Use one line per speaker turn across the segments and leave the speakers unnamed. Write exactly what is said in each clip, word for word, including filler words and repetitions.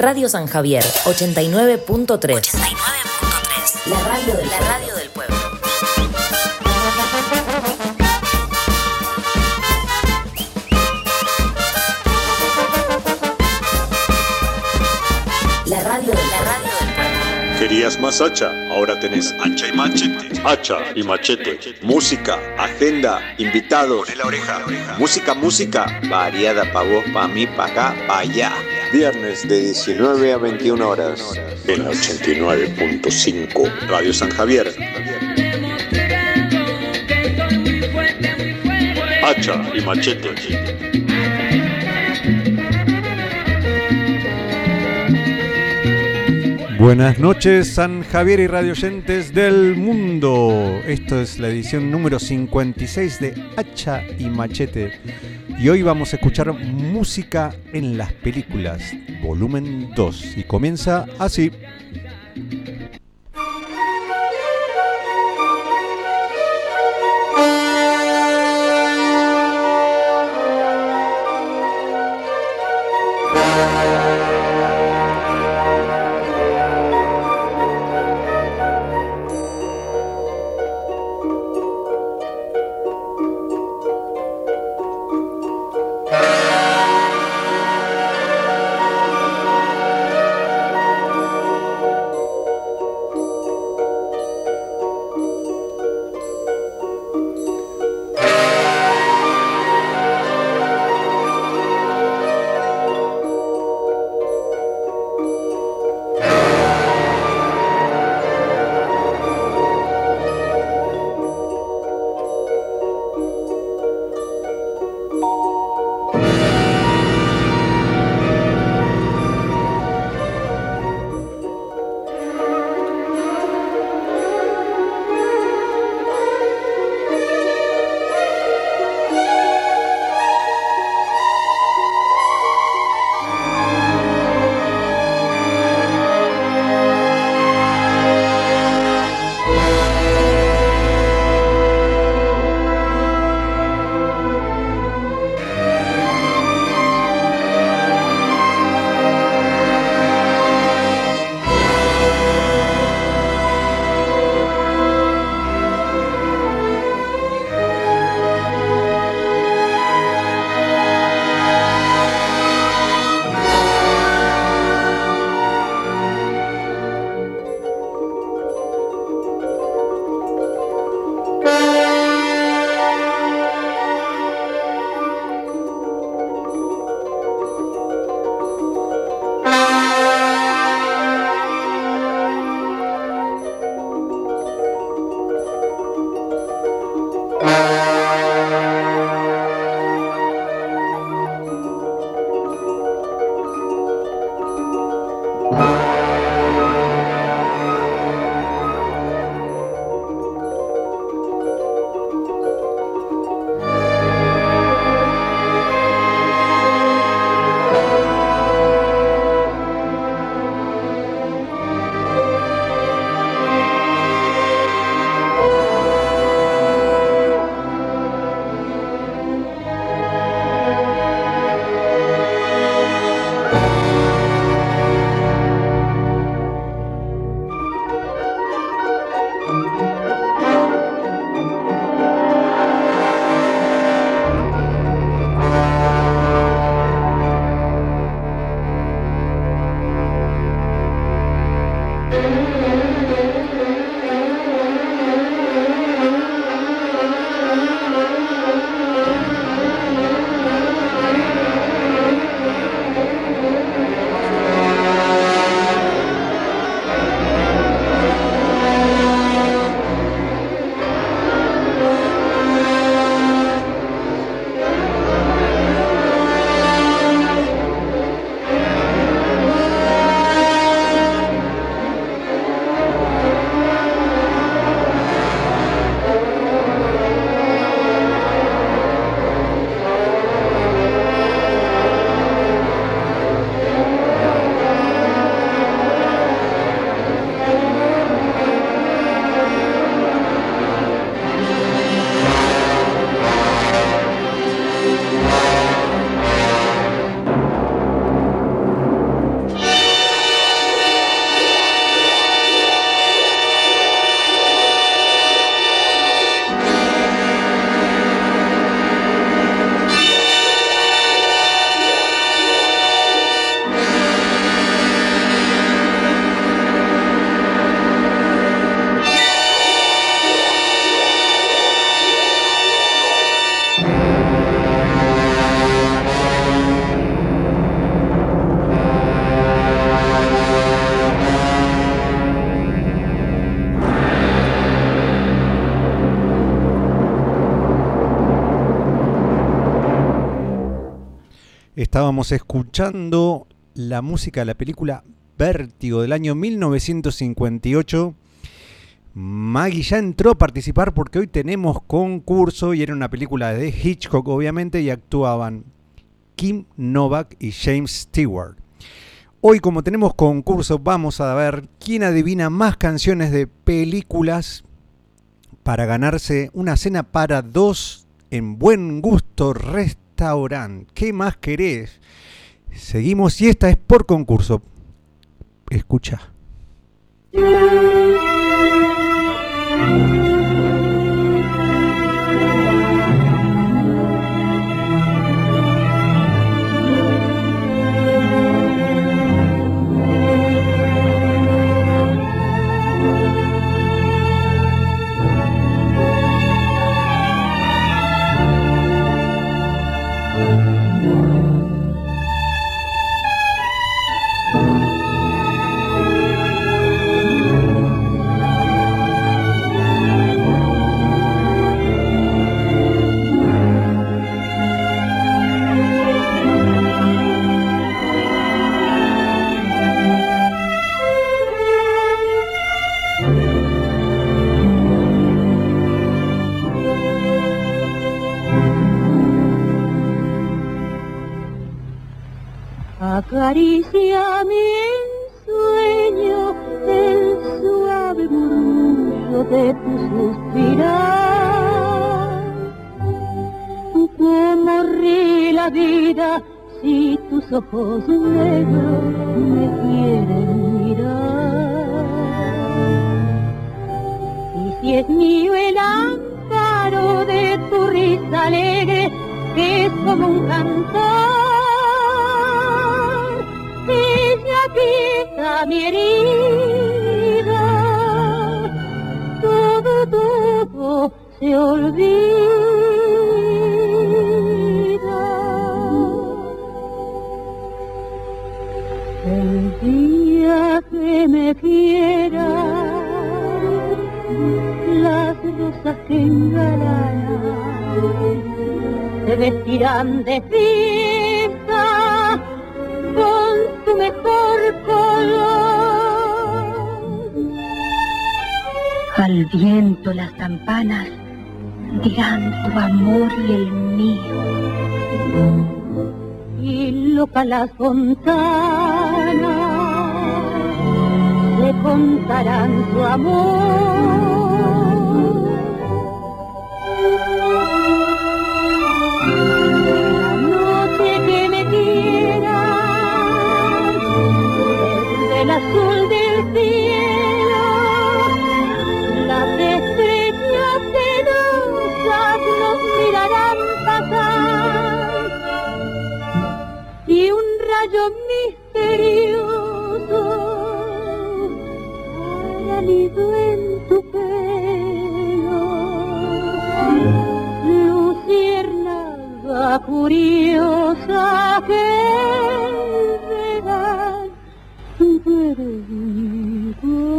Radio San Javier, ochenta y nueve punto tres. ochenta y nueve punto tres. La radio del, la radio del pueblo. La radio, la radio del pueblo.
¿Querías más hacha? Ahora tenés hacha y machete. Hacha y machete. Música, agenda, invitados. Poné la oreja. Música, música. Variada pa' vos, pa' mí, pa' acá, pa' allá. Viernes de diecinueve a veintiuna horas. En la ochenta y nueve punto cinco. Radio San Javier. Hacha y machete.
Buenas noches, San Javier y radioyentes del mundo. Esto es la edición número cincuenta y seis de Hacha y Machete. Y hoy vamos a escuchar música en las películas, volumen dos. Y comienza así. Estábamos escuchando la música de la película Vértigo del año mil novecientos cincuenta y ocho. Maggie ya entró a participar porque hoy tenemos concurso y era una película de Hitchcock obviamente y actuaban Kim Novak y James Stewart. Hoy como tenemos concurso vamos a ver quién adivina más canciones de películas para ganarse una cena para dos en Buen Gusto Restaurant. ¿Qué más querés? Seguimos y esta es por concurso. Escucha.
Acaricia mi ensueño el suave murmullo de tu suspirar. Cómo ríe la vida si tus ojos negros me quieren mirar. Y si es mío el amparo de tu risa alegre, que es como un cantor, quita mi herida, todo, todo se olvida. El día que me quieras, las rosas que engalanan se vestirán de fiesta con tu mejor color.
Al viento las campanas dirán tu amor y el mío.
Y loca las fontanas le contarán su amor. La noche que me quiera, el azul del cielo, las estrellas sedosas nos mirarán pasar, y un rayo misterioso hará nido en tu pelo. Luciérnaga curiosa que verás pero mi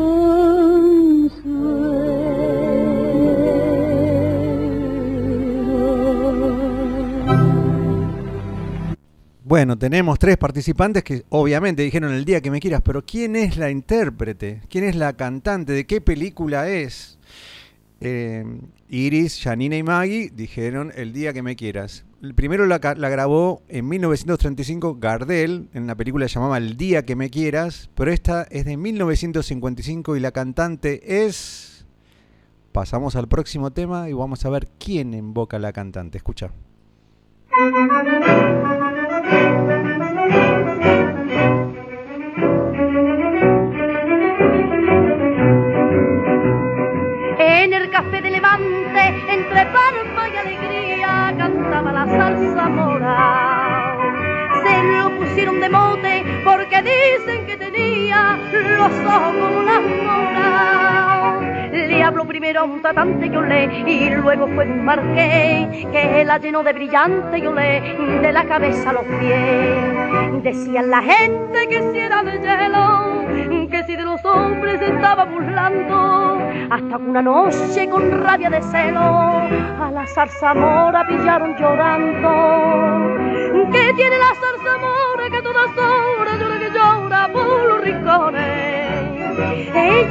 consuelo.
Bueno, tenemos tres participantes que obviamente dijeron el día que me quieras, pero ¿quién es la intérprete? ¿Quién es la cantante? ¿De qué película es? Eh, Iris, Janina y Maggie dijeron el día que me quieras. El primero la, la grabó en mil novecientos treinta y cinco Gardel, en una película llamada El día que me quieras, pero esta es de mil novecientos cincuenta y cinco y la cantante es... Pasamos al próximo tema y vamos a ver quién invoca a la cantante. Escucha.
En el café de Levante, entre palma y alegría, cantaba la zarzamora. Se lo pusieron de mote porque dicen que tenía los ojos como una mora. Le habló primero a un tratante que olé, y luego fue un marqués que la llenó de brillante y olé, de la cabeza a los pies. Decían la gente que si era de hielo, que si de los hombres se estaba burlando, hasta que una noche con rabia de celo a la zarzamora pillaron llorando. ¿Qué tiene la zarzamora?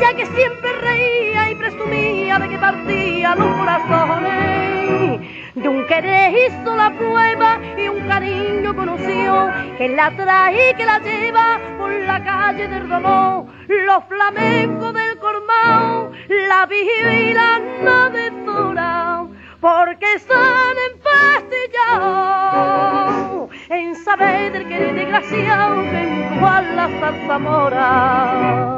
ella que siempre reía y presumía de que partía los corazones. De un querer hizo la prueba y un cariño conoció, que la trae y que la lleva por la calle del dolor. Los flamencos del Cormao la vigilan no desdora, porque son empastillados en saber del querer desgraciado que empujó a la zarzamora.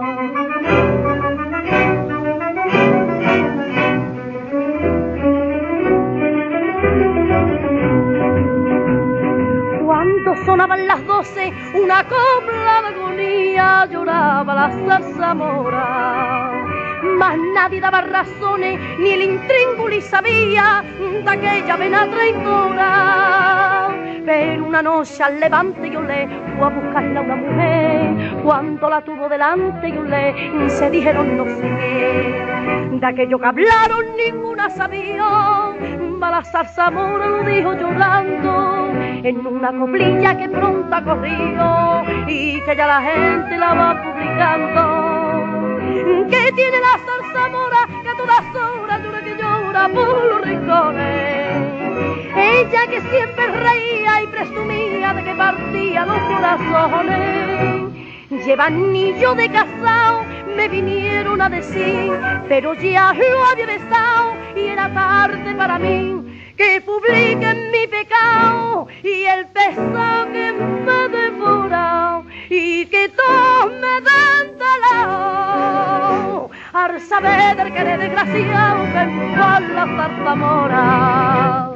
Cuando sonaban las doce, una copla de agonía lloraba la zarzamora. Mas nadie daba razones, ni el intríngulis sabía de aquella vena traidora. Pero una noche al levante yo le fue a buscarla a una mujer. Cuando la tuvo delante yo le se dijeron no sé qué. De aquello que hablaron ninguna sabía, ma la zarzamora lo dijo llorando en una coplilla que pronto corrió y que ya la gente la va publicando. Que tiene la zarzamora que a todas horas llora que llora por los rincones. Ella que siempre reía y presumía de que partía los corazones. Lleva anillo de casado, me vinieron a decir, pero ya lo había besado y era tarde para mí. Que publiquen mi pecado y el pesado que me devora y que todos me den talao al saber del querer desgraciado que empujó a la zarzamora.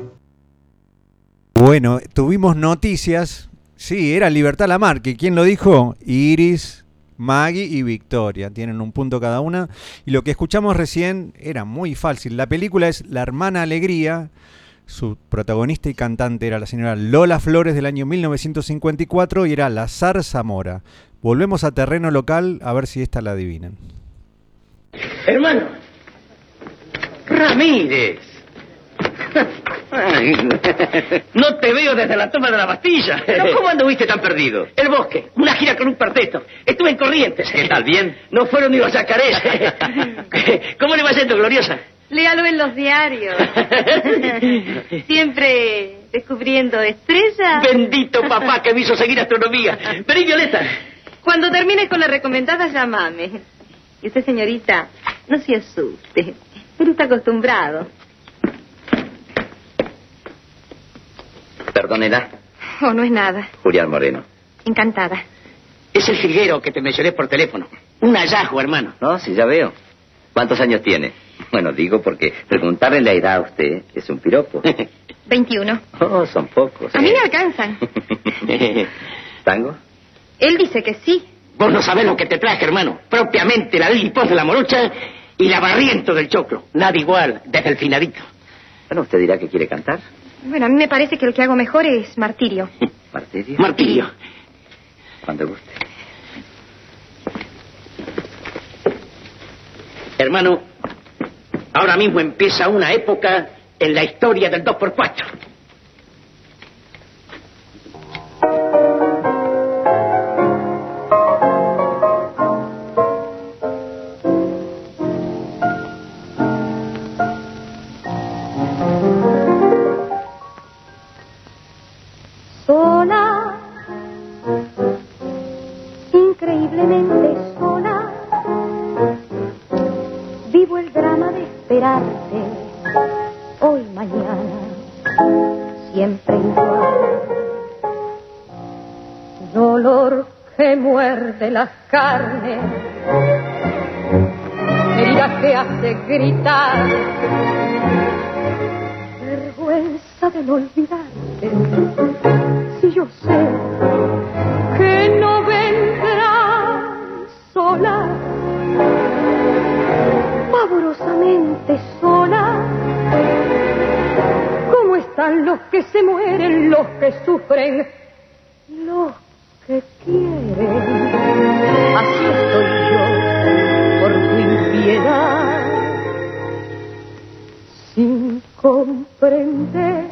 Bueno, tuvimos noticias. Sí, era Libertad Lamarque. ¿Quién lo dijo? Iris, Maggie y Victoria. Tienen un punto cada una. Y lo que escuchamos recién era muy fácil. La película es La Hermana Alegría. Su protagonista y cantante era la señora Lola Flores del año mil novecientos cincuenta y cuatro y era la zarzamora. Volvemos a terreno local a ver si esta la adivinan.
Hermano, Ramírez. No te veo desde la toma de la Bastilla.
¿Pero cómo anduviste tan perdido?
El bosque, una gira con un cuarteto. Estuve en Corrientes.
¿Qué tal, bien?
No fueron ni los yacarés. ¿Cómo le va yendo, Gloriosa?
Léalo en los diarios. Siempre descubriendo estrellas.
Bendito papá que me hizo seguir astronomía. Vení, Violeta.
Cuando termines con la recomendada, llámame. Y usted, señorita, no se asuste. Él está acostumbrado.
Perdónela.
Oh, no es nada.
Julián Moreno.
Encantada.
Es el jilguero que te mencioné por teléfono. Un hallazgo, hermano.
No, sí, ya veo. ¿Cuántos años tiene? Bueno, digo porque preguntarle la edad a usted es un piropo.
veintiuno.
Oh, son pocos. ¿eh?
A mí me alcanzan.
¿Tango?
Él dice que sí.
Vos no sabés lo que te traje, hermano. Propiamente la Lilipos de la Morocha y la Barriento del Choclo. Nada igual, desde el finadito.
Bueno, usted dirá que quiere cantar.
Bueno, a mí me parece que lo que hago mejor es martirio.
¿Martirio?
Martirio.
Cuando guste.
Hermano, ahora mismo empieza una época en la historia del dos por cuatro.
Sola, increíblemente sola, vivo el drama de esperarte, hoy, mañana, siempre igual. Dolor que muerde las carnes, herida que hace gritar, vergüenza de no olvidarte. Si yo sé que no vendrás sola, pavorosamente sola, ¿cómo están los que se mueren, los que sufren, los que quieren? Así estoy yo por tu impiedad, sin comprender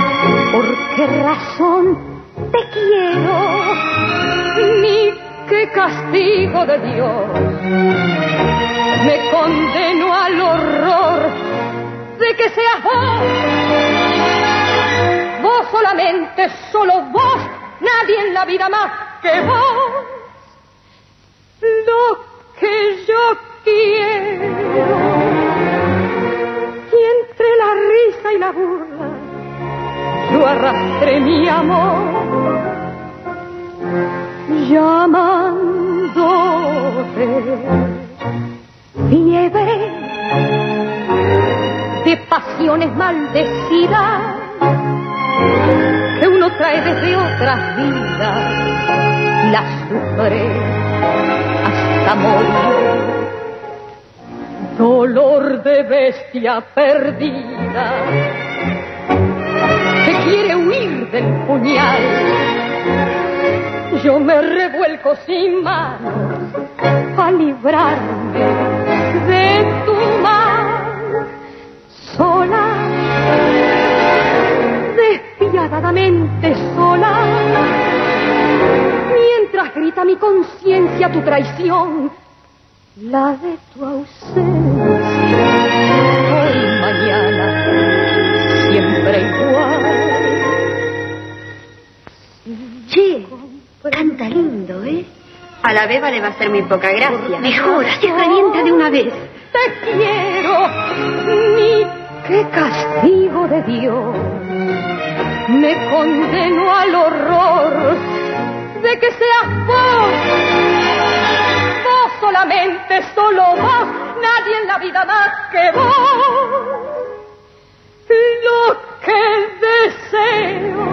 por qué razón te quiero, ni qué castigo de Dios me condenó al horror de que seas vos, vos solamente, solo vos, nadie en la vida más que vos, lo que yo quiero. Y entre la risa y la burla yo arrastré mi amor, llamándote fiebre de pasiones maldecidas que uno trae desde otras vidas y las sufre hasta morir. Dolor de bestia perdida que quiere huir del puñal. Yo me revuelco sin manos a librarme de tu mal, sola, despiadadamente sola, mientras grita mi conciencia tu traición, la de tu ausencia, hoy, mañana, siempre igual.
Che, canta lindo, ¿eh? A la beba le va a hacer muy poca gracia.
Mejor,
así revienta de una vez.
Te quiero, ni qué castigo de Dios me condenó al horror de que seas vos, vos solamente, solo vos, nadie en la vida más que vos, lo que deseo.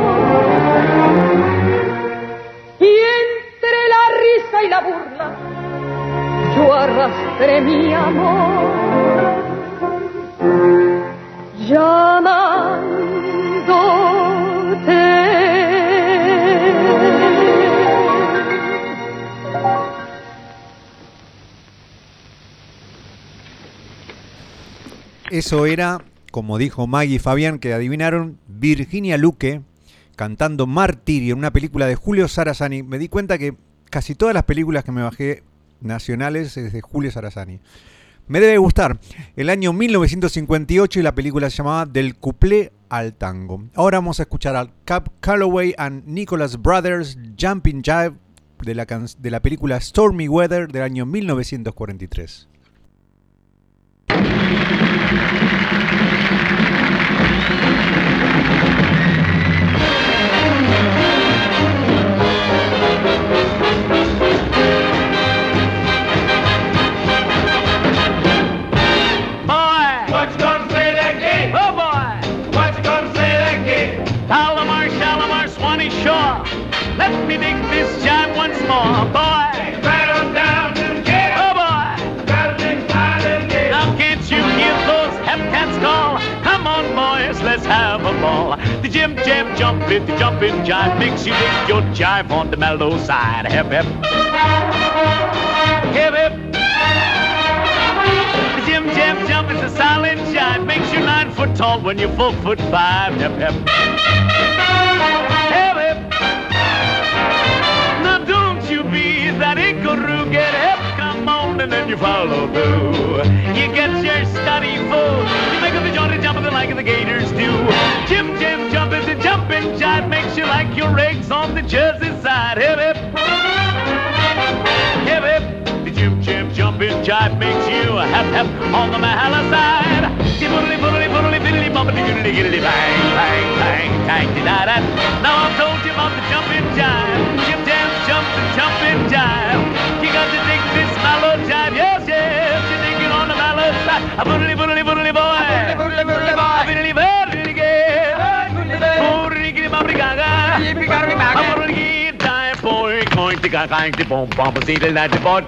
Y entre la risa y la burla yo arrastré mi amor, llamándote.
Eso era, como dijo Maggie y Fabián, que adivinaron, Virginia Luque cantando Martirio, en una película de Julio Sarasani. Me di cuenta que casi todas las películas que me bajé nacionales es de Julio Sarasani. Me debe gustar. El año mil novecientos cincuenta y ocho y la película se llamaba Del Cuplé al Tango. Ahora vamos a escuchar a Cab Calloway and Nicholas Brothers, Jumping Jive, de la, de la película Stormy Weather del año mil novecientos cuarenta y tres.
Let me dig this jive once more, boy. Rattle down and get it. Oh, boy. Rattling down and get it. Now can't you hear those hep-cats call? Come on, boys, let's have a ball. The jim jam jump it, the jumping jive makes you dig your jive on the mellow side. Hep, hep. Hip, hip. The jim jam jump is a solid jive, makes you nine foot tall when you're four foot five. Hep, hep. Hip, hip. That inkaroo, get hip, come on, and then you follow through. You get your study full, you make up the jaunty jump like the gators do. Jim, Jim, jump is a jumping jive, makes you like your eggs on the Jersey side. Hip, hip, hip, hip. The Jim, Jim, jumping jive makes you a hep, hep on the Mahala side. Boodly, boodly, boodly, biddly, bumpity, giddly, giddly, bang, bang, bang, bang, da da. Now I've told you about the jumping jive. Jim, Jam, jump the jumping jive. You got to dig this mellow jive, yes, yes. You dig it on the mellow side. A boodly, boodly, boodly boy. A boodly, boodly boy. A biddly, biddly, gay. Boodly, giddly, bumpity, gaga. A boodly, jive, boy, going to gaga, going to bomb, bomb, see the lad, the boy.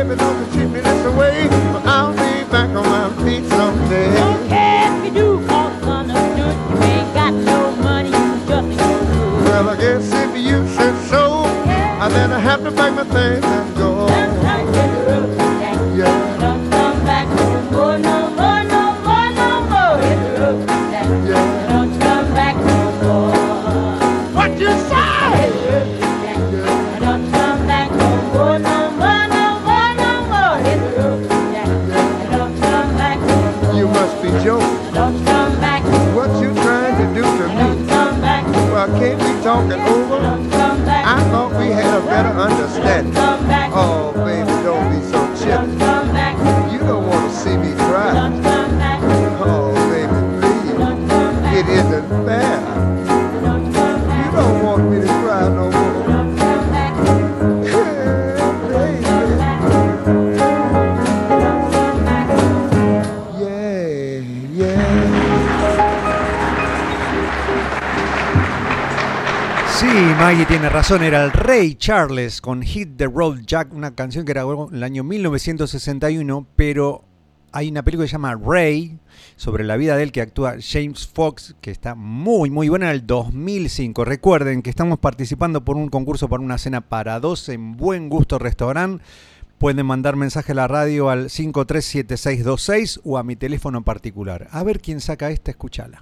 baby, don't you treat me this way. I'll be back on my feet someday.
Don't care if you do, cause son of you, you ain't got no money, you just ain't good.
Well, I guess if you said so, yeah. I then I have to pack my things and go.
That's right, hit the road, Jack.
Yeah.
Don't come back no more, no more, no more, no more. Hit the road, Jack.
Yeah.
Don't come back no more.
What you say?
Hit the road, Jack. Yeah. Don't come back no more, no more, no more, no more. Hit the road, Jack. Yeah. Don't come back no more.
You must be joking.
Don't come back.
What you trying to do to me?
Don't come back.
Well, can't we talk it over?
Don't come back.
I thought we had a better understanding.
Don't come back.
Oh, baby, don't be so chippy.
Don't come back.
You don't want to see me cry.
Don't come back.
Oh, baby, please.
Don't come back.
It isn't fair.
Don't come back.
You don't want me to cry no more.
Don't come back.
Yeah, baby. Yeah, yeah.
Sí, Maggie tiene razón, era el Ray Charles con Hit the Road Jack, una canción que era en el año mil novecientos sesenta y uno, pero hay una película que se llama Ray, sobre la vida de él, que actúa James Fox, que está muy muy buena, en el dos mil cinco. Recuerden que estamos participando por un concurso para una cena para dos en Buen Gusto Restaurant. Pueden mandar mensaje a la radio al cinco tres siete seis dos seis o a mi teléfono particular. A ver quién saca esta, escúchala.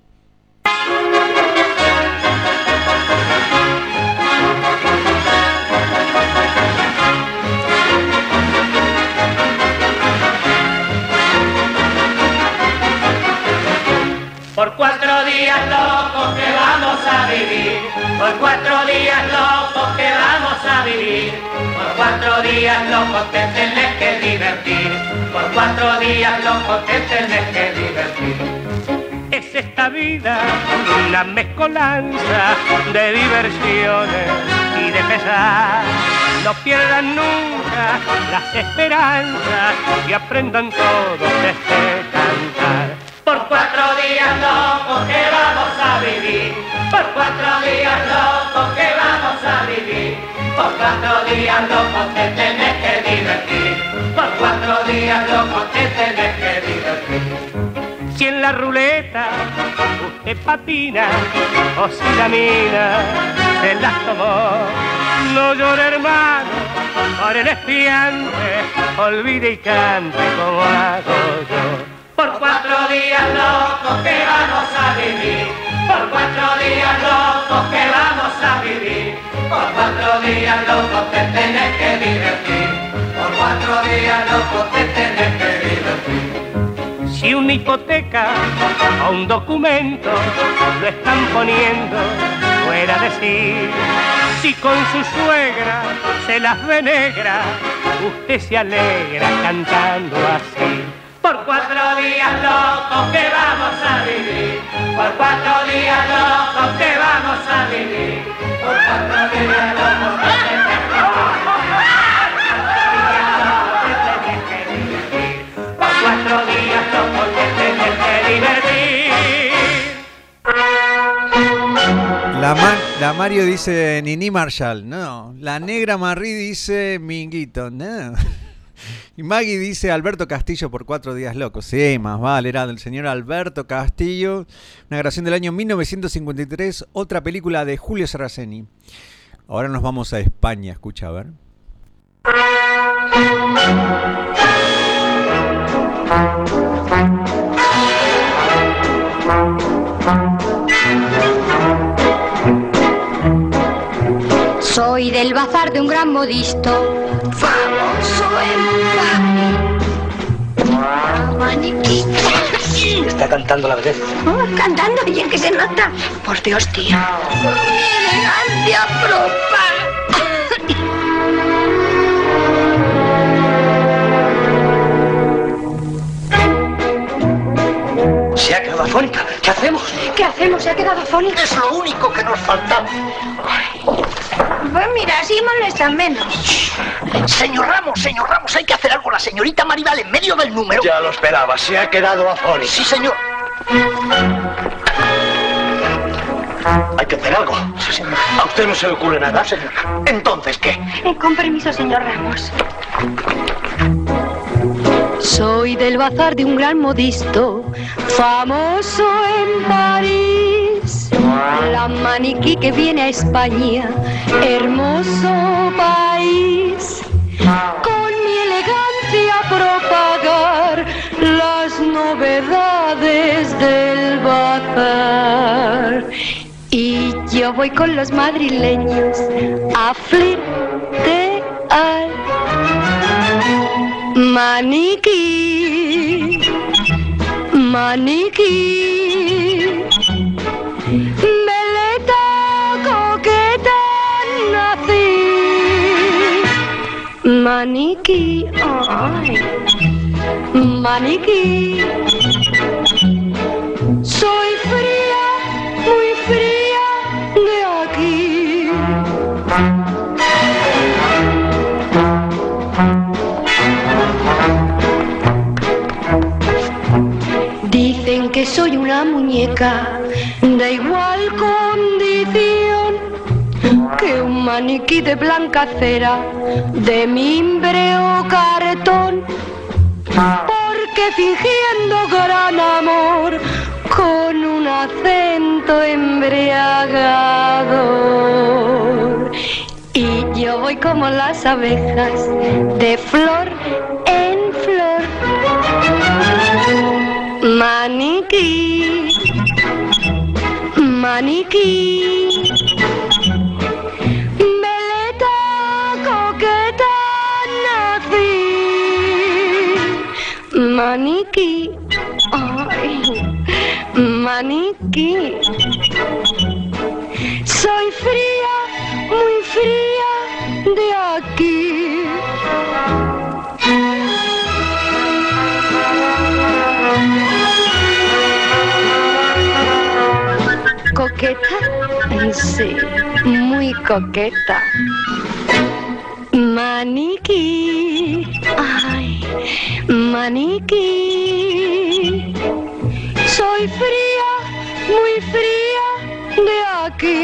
Por cuatro días locos que vamos a vivir, por cuatro días locos que vamos a vivir, por cuatro días locos te tenés que divertir, por cuatro días locos te tenés que divertir.
Es esta vida una mezcolanza de diversiones y de pesar. No pierdan nunca las esperanzas y aprendan todos este cantar.
Por cuatro días locos que vamos a vivir, por cuatro días locos que vamos a vivir, por cuatro días locos te tenés que divertir, por cuatro días locos te tenés que divertir.
Si en la ruleta usted patina o si la mina se las tomó, no llore hermano por el espiante, olvide y cante como hago yo.
Por cuatro días locos que vamos a vivir, por cuatro días locos que vamos a vivir, por cuatro días locos te tenés que divertir, por cuatro días locos te tenés que divertir.
Si una hipoteca o un documento lo están poniendo fuera de sí, si con su suegra se las ve negra, usted se alegra cantando así.
Por cuatro días locos que vamos a vivir, por cuatro días locos que vamos a vivir, por cuatro días locos que tenés que divertir, por cuatro días locos que tenés que divertir.
La, Ma- la Mario dice Nini Marshall, no. La Negra Marie dice Minguito, no. Y Maggie dice Alberto Castillo por cuatro días locos. Sí, más vale, era del señor Alberto Castillo. Una grabación del año mil novecientos cincuenta y tres, otra película de Julio Saraceni. Ahora nos vamos a España, escucha, a ver.
Soy del bazar de un gran modisto, famoso en maniquí.
Está cantando la vez.
Oh, cantando, y en que se nota. Por Dios, tío. Mi elegancia propa.
Se ha quedado afónica. ¿Qué hacemos?
¿Qué hacemos? ¿Se ha quedado afónica?
Es lo único que nos faltaba.
Pues mira, así molestan menos.
Señor Ramos, señor Ramos, hay que hacer algo. La señorita Maribal en medio del número. Ya lo esperaba, se ha quedado afónica. Sí, señor. Hay que hacer algo. Sí, señor. ¿A usted no se le ocurre nada, señor? Entonces, ¿qué?
Eh, con permiso, señor Ramos.
Soy del bazar de un gran modisto, famoso en París. La maniquí que viene a España, hermoso país. Con mi elegancia propagar las novedades del bazar. Y yo voy con los madrileños a flirtear. Maniquí, maniquí, veleta coqueta nací. Maniquí, ay, maniquí. Soy fría, muy fría de aquí. Dicen que soy una muñeca de igual condición que un maniquí de blanca cera, de mimbre o cartón. Porque fingiendo gran amor con un acento embriagador. Y yo voy como las abejas, de flor en flor. Maniquí, maniquí, veleta coqueta nací. Maniquí, ay, maniquí. Soy fría, muy fría de aquí. ¿Coqueta? Sí, muy coqueta. Maniquí, ay, maniquí. Soy fría, muy fría de aquí.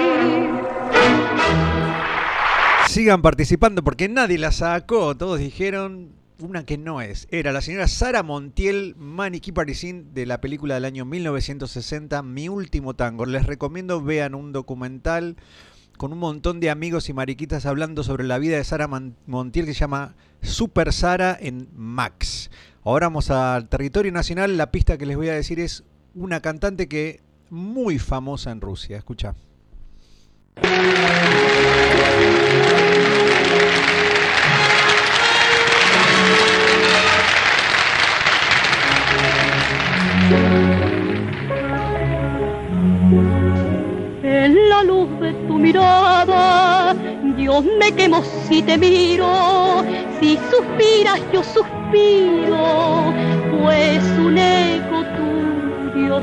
Sigan participando porque nadie la sacó. Todos dijeron una que no es. Era la señora Sara Montiel, Maniquí Parisín, de la película del año mil novecientos sesenta, Mi último tango. Les recomiendo vean un documental con un montón de amigos y mariquitas hablando sobre la vida de Sara Montiel, que se llama Super Sara en Max. Ahora vamos al territorio nacional. La pista que les voy a decir es una cantante que muy famosa en Rusia. Escucha.
En la luz de tu mirada, Dios me quemo si te miro, si suspiras yo suspiro, pues un eco tuyo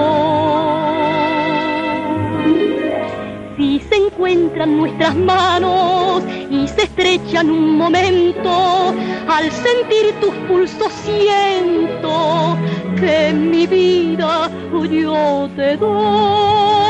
soy. Si se encuentran nuestras manos y se estrechan un momento, al sentir tus pulsos siento que en mi vida yo te doy.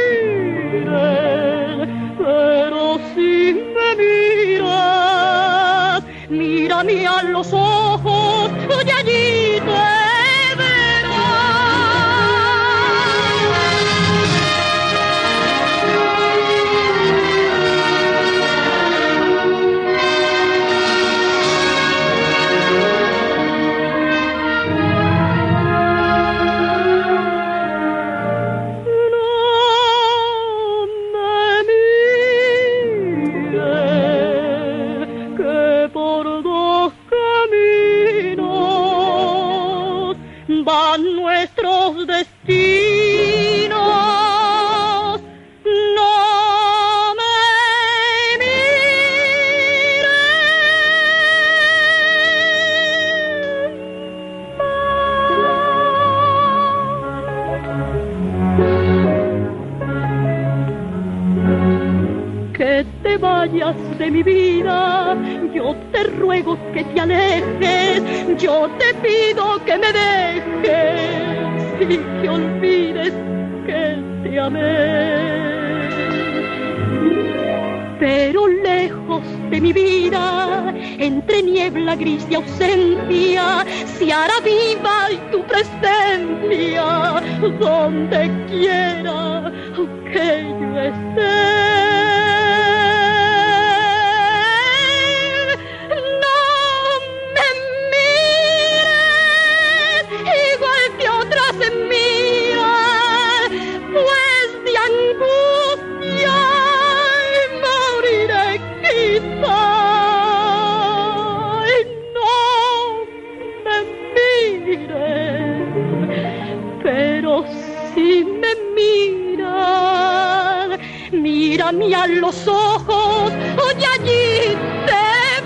Pero si me miras
vayas de mi vida, yo te ruego que te alejes, yo te pido que me dejes y que olvides que te amé. Pero lejos de mi vida, entre niebla gris y ausencia, se hará viva tu presencia, donde quiera que yo esté. No me mires igual que otras miran, pues de angustia pero si me miras, mírame a los ojos, y allí te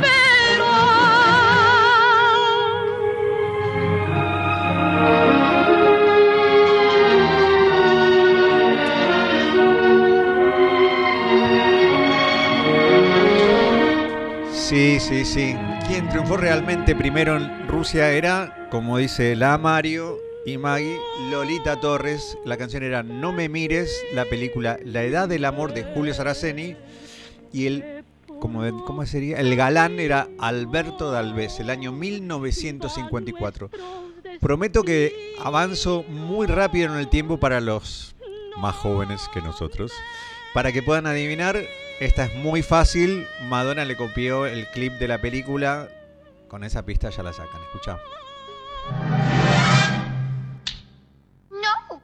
Sí, sí, sí. Quien triunfó realmente primero en Rusia era, como dice la Mario y Maggie, Lolita Torres. La canción era No me mires, la película La edad del amor de Julio Saraceni. Y el, ¿cómo, cómo sería? El galán era Alberto Dalbés, el año mil novecientos cincuenta y cuatro. Prometo que avanzo muy rápido en el tiempo para los más jóvenes que nosotros, para que puedan adivinar. Esta es muy fácil. Madonna le copió el clip de la película. Con esa pista ya la sacan. Escuchá.
No.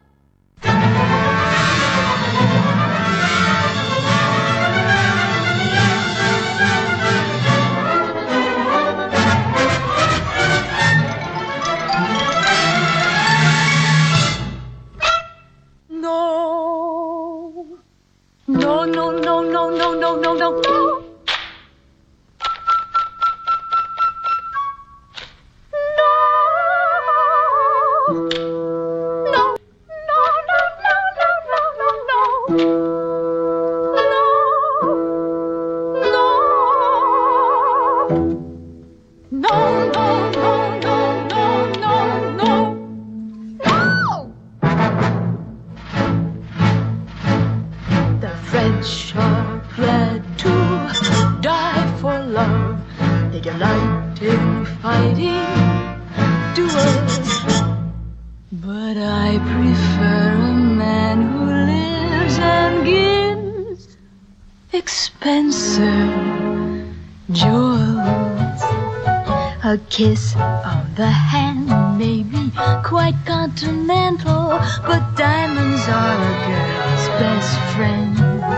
No, no, no, no, no, no, no, no, no.
A kiss on the hand may be quite continental, but diamonds are a girl's best friend.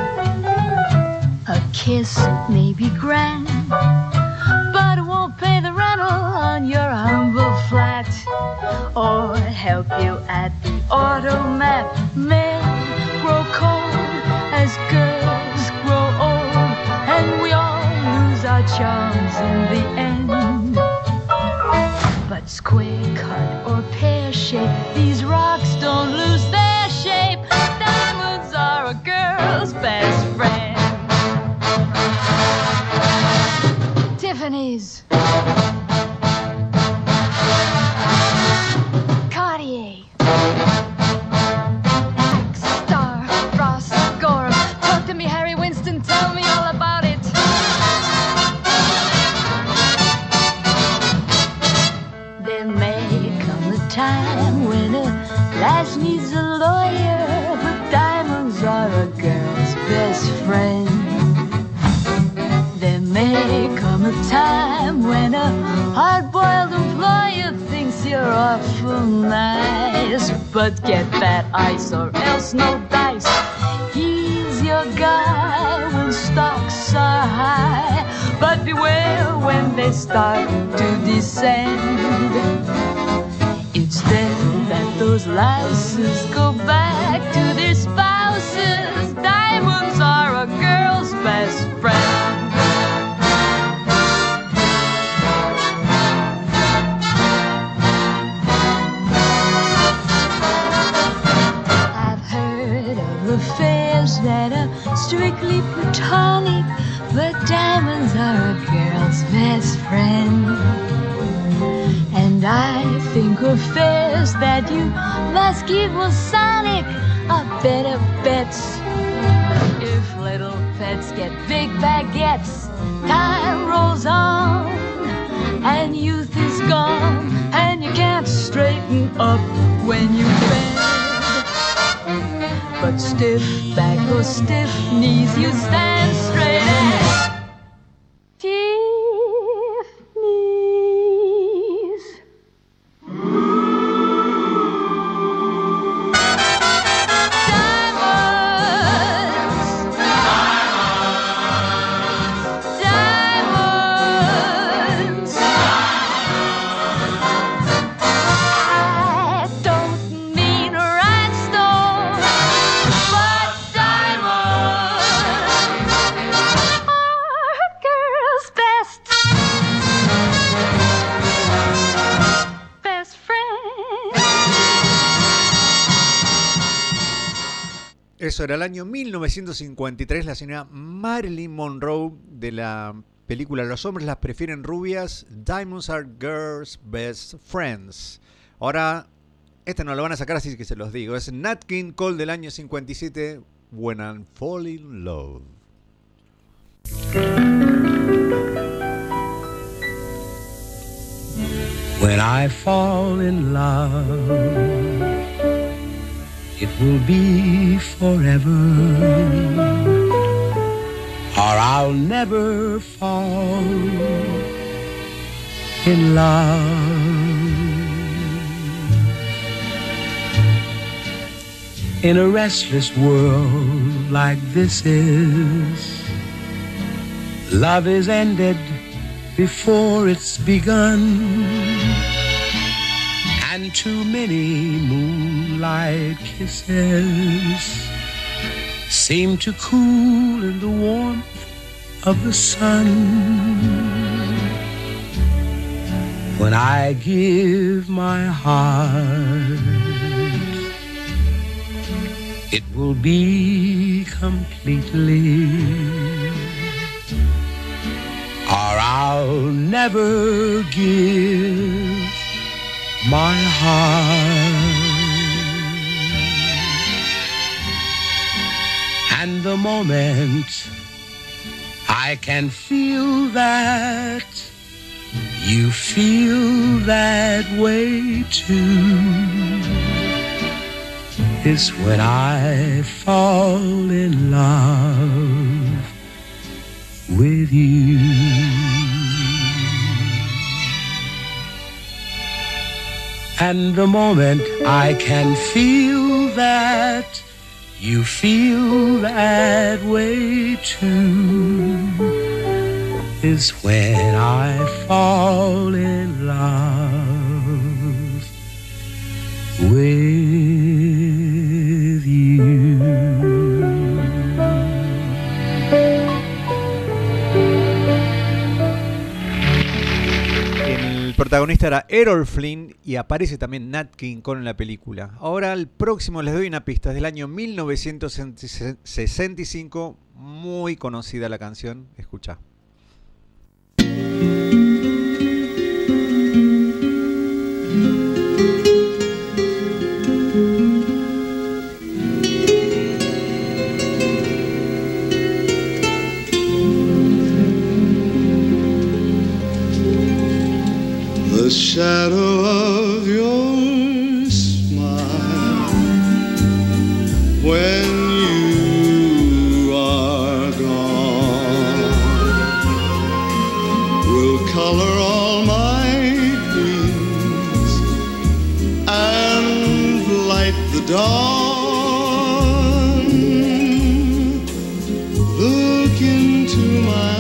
A kiss may be grand, but it won't pay the rental on your humble flat, or help you at the automat. Men grow cold as girls grow old, and we all lose our charms in the end. But square cut or pear shape, these rocks don't lose their shape. Diamonds are a girl's best friend. Tiffany's, Cartier, Star, Ross, Gorham. Talk to me, Harry Winston, tell me all about it. There may come a time when a lass needs a lawyer, but diamonds are a girl's best friend. There may come a time when a hard-boiled employer thinks you're awful nice, but get that ice or else no dice. He's your guy when stocks are high, but beware when they start to descend. It's then that those lasses go back to their spouses. Diamonds are a girl's best friend. I've heard of affairs that are strictly platonic, but diamonds are a girl's best friend. And I think of fares that you must give Masonic a bet of bets. If little pets get big baguettes, time rolls on, and youth is gone, and you can't straighten up when you bend. But stiff back or stiff knees, you stand straight as stiff knees.
Eso era el año mil novecientos cincuenta y tres, la señora Marilyn Monroe de la película Los hombres las prefieren rubias, Diamonds Are Girls' Best Friends. Ahora, este no lo van a sacar, así que se los digo. Es Nat King Cole del año cincuenta y siete, When I'm Falling in Love.
When I fall in love, it will be forever, or I'll never fall in love. In a restless world like this is, love is ended before it's begun, and too many moonlight kisses seem to cool in the warmth of the sun. When I give my heart, it will be completely, or I'll never give my heart. And the moment I can feel that you feel that way too is when I fall in love with you. And the moment I can feel that you feel that way too is when I fall in love with you.
El protagonista era Errol Flynn y aparece también Nat King Cole en la película. Ahora el próximo les doy una pista, es del año mil novecientos sesenta y cinco, muy conocida la canción, escucha.
The shadow of your smile when you are gone will color all my dreams and light the dawn. Look into my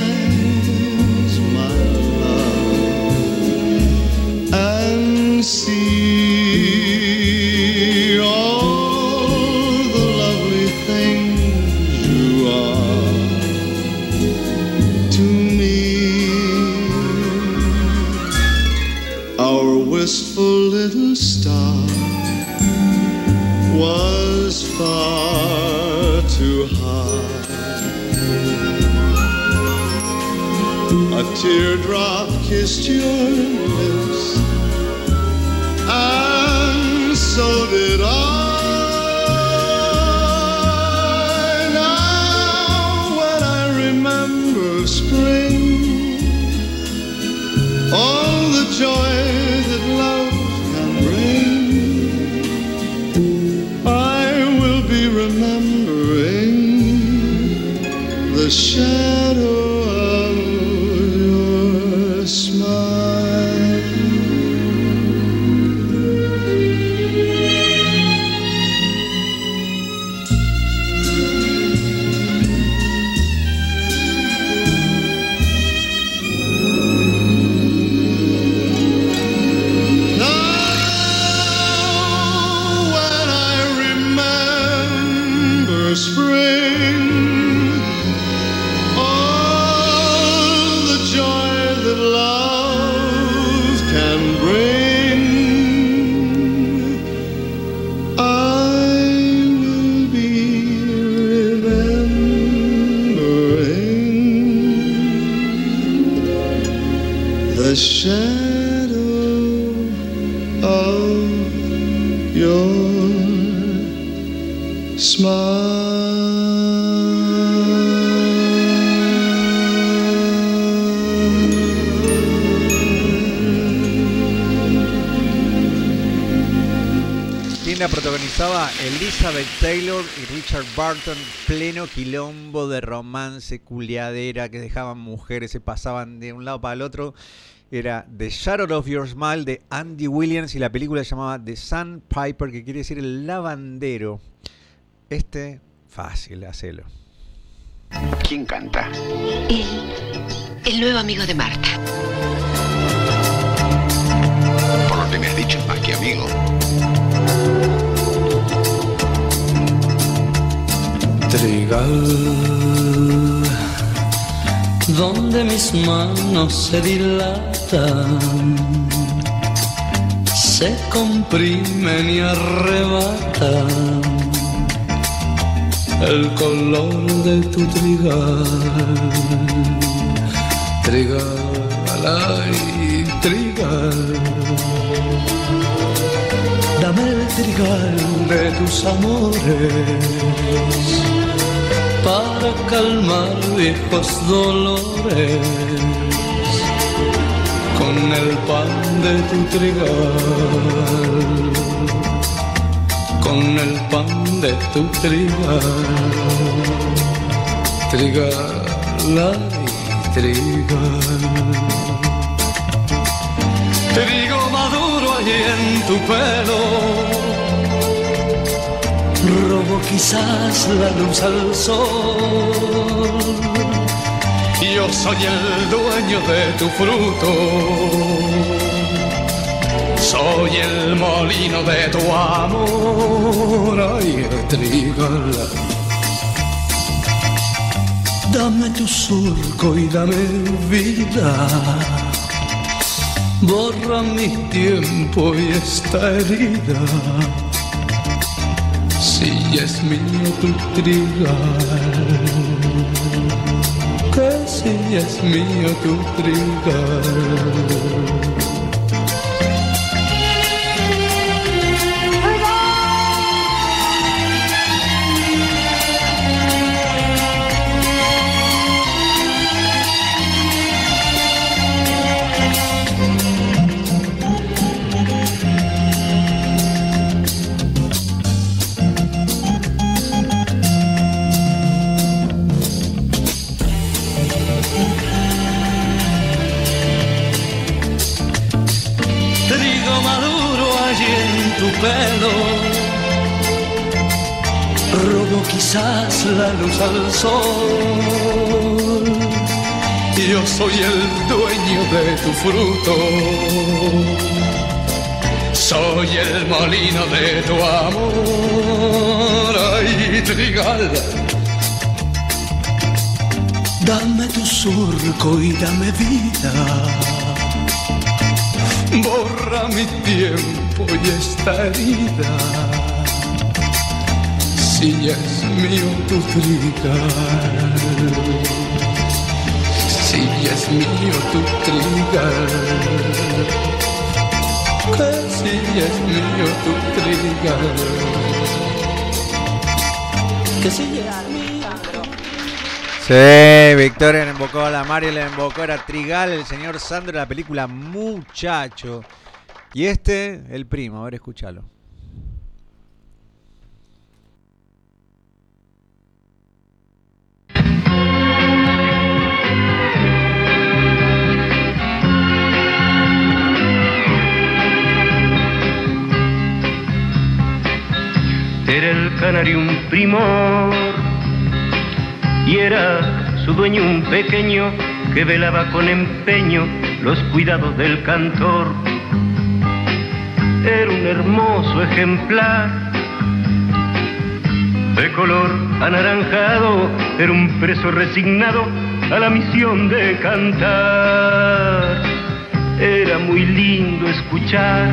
see all the lovely things you are to me. Our wistful little star was far too high, A teardrop kissed your lips, and so did I. Now when I remember spring, all the joy that love can bring, I will be remembering the shadow of your smile. Spring, all the joy that love can bring, I will be remembering the shadow of your smile.
La protagonizaba Elizabeth Taylor y Richard Burton, pleno quilombo de romance, culiadera, que dejaban mujeres, se pasaban de un lado para el otro. Era The Shadow of Your Smile de Andy Williams y la película se llamaba The Sandpiper, que quiere decir el lavandero. Este, fácil, hacelo.
¿Quién canta?
Él, el nuevo amigo de Marta.
Por lo que me has dicho, es más que amigo.
Trigal, donde mis manos se dilatan, se comprimen y arrebatan el color de tu trigal. Trigal, ay, trigal, dame el trigal de tus amores para calmar viejos dolores con el pan de tu trigal, con el pan de tu trigal. Trigal, ay, trigal, trigo maduro allí en tu pelo, robo quizás la luz al sol. Yo soy el dueño de tu fruto, soy el molino de tu amor. Ay, trigal, dame tu surco y dame vida, borra mi tiempo y esta herida. Si es mío tu trigal, que si es mío tu trigal. Pelo, robo quizás la luz al sol. Yo soy el dueño de tu fruto, soy el molino de tu amor. Ay, trigal, dame tu surco y dame vida, borra mi tiempo y esta herida. Si es mío tu trigal, si ya es mío tu trigal, que si ya es mío tu trigal, que si ya es mío.
Sí, Victoria le invocó a la Mario, le invocó, era Trigal, el señor Sandro, la película Muchacho. Y este, el primo, a ver, escúchalo.
Era el canario un primor y era su dueño un pequeño que velaba con empeño los cuidados del cantor. Era un hermoso ejemplar de color anaranjado, era un preso resignado a la misión de cantar. Era muy lindo escuchar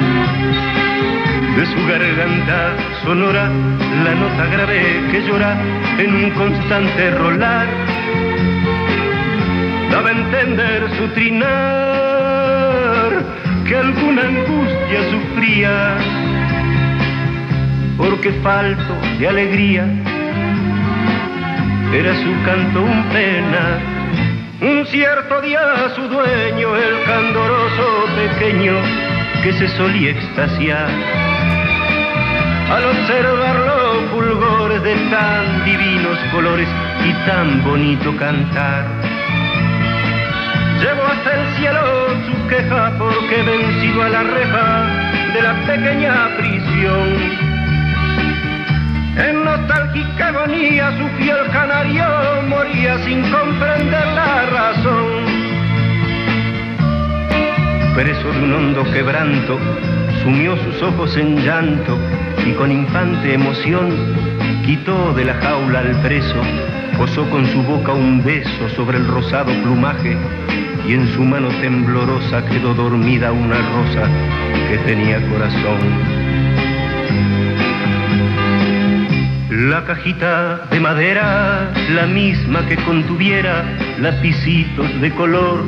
de su garganta sonora la nota grave que llora en un constante rolar. Daba a entender su trinar que alguna angustia sufría, porque falto de alegría era su canto un pena. Un cierto día su dueño, el candoroso pequeño, que se solía extasiar al observar los fulgores de tan divinos colores y tan bonito cantar, llevó hasta el cielo su queja porque vencido a la reja de la pequeña prisión, en nostálgica agonía su fiel canario moría sin comprender la razón. Preso de un hondo quebranto, sumió sus ojos en llanto y con infante emoción quitó de la jaula al preso, posó con su boca un beso sobre el rosado plumaje y en su mano temblorosa quedó dormida una rosa que tenía corazón. La cajita de madera, la misma que contuviera lapicitos de color,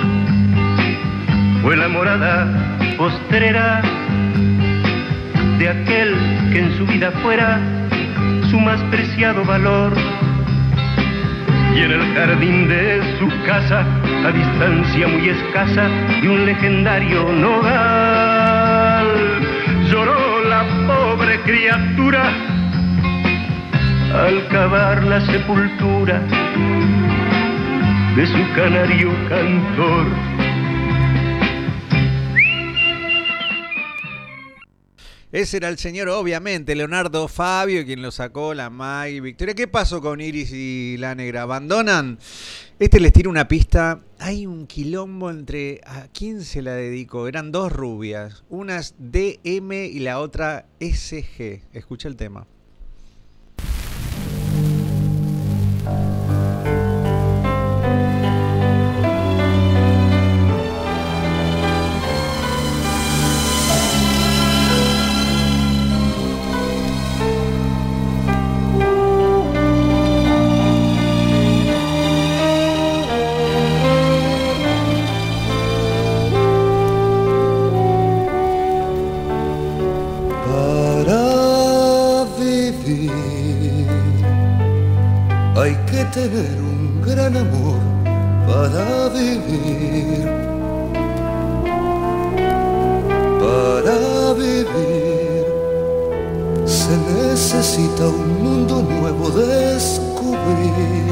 fue la morada postrera de aquel que en su vida fuera su más preciado valor. Y en el jardín de su casa, a distancia muy escasa de un legendario nogal, lloró la pobre criatura al cavar la sepultura de su canario cantor.
Ese era el señor, obviamente, Leonardo Fabio, quien lo sacó, la Maggie Victoria. ¿Qué pasó con Iris y la Negra? ¿Abandonan? Este les tira una pista. Hay un quilombo entre... ¿A quién se la dedicó? Eran dos rubias. Una es D M y la otra S G. Escucha el tema.
Hay que tener un gran amor para vivir, para vivir se necesita un mundo nuevo descubrir.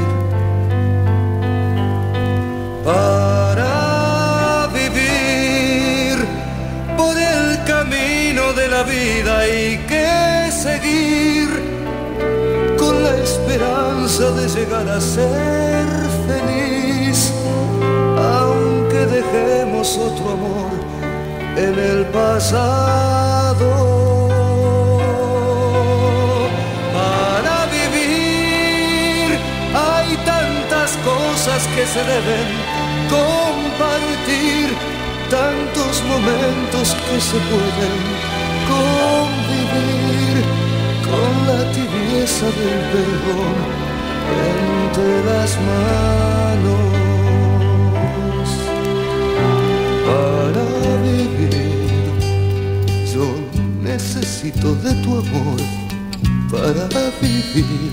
Para vivir por el camino de la vida hay que seguir con la esperanza de llegar a ser feliz, aunque dejemos otro amor en el pasado. Para vivir hay tantas cosas que se deben compartir, tantos momentos que se pueden convivir con la tibieza del perdón entre las manos. necesito de tu amor para vivir,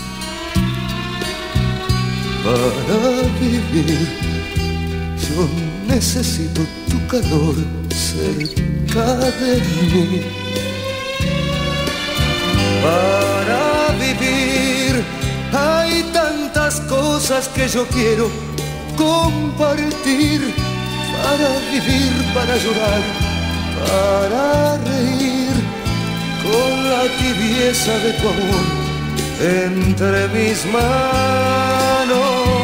para vivir. Yo necesito tu calor cerca de mí. Para vivir hay tantas cosas que yo quiero compartir. Para vivir, para llorar, para reír, con la tibieza de tu amor entre mis manos.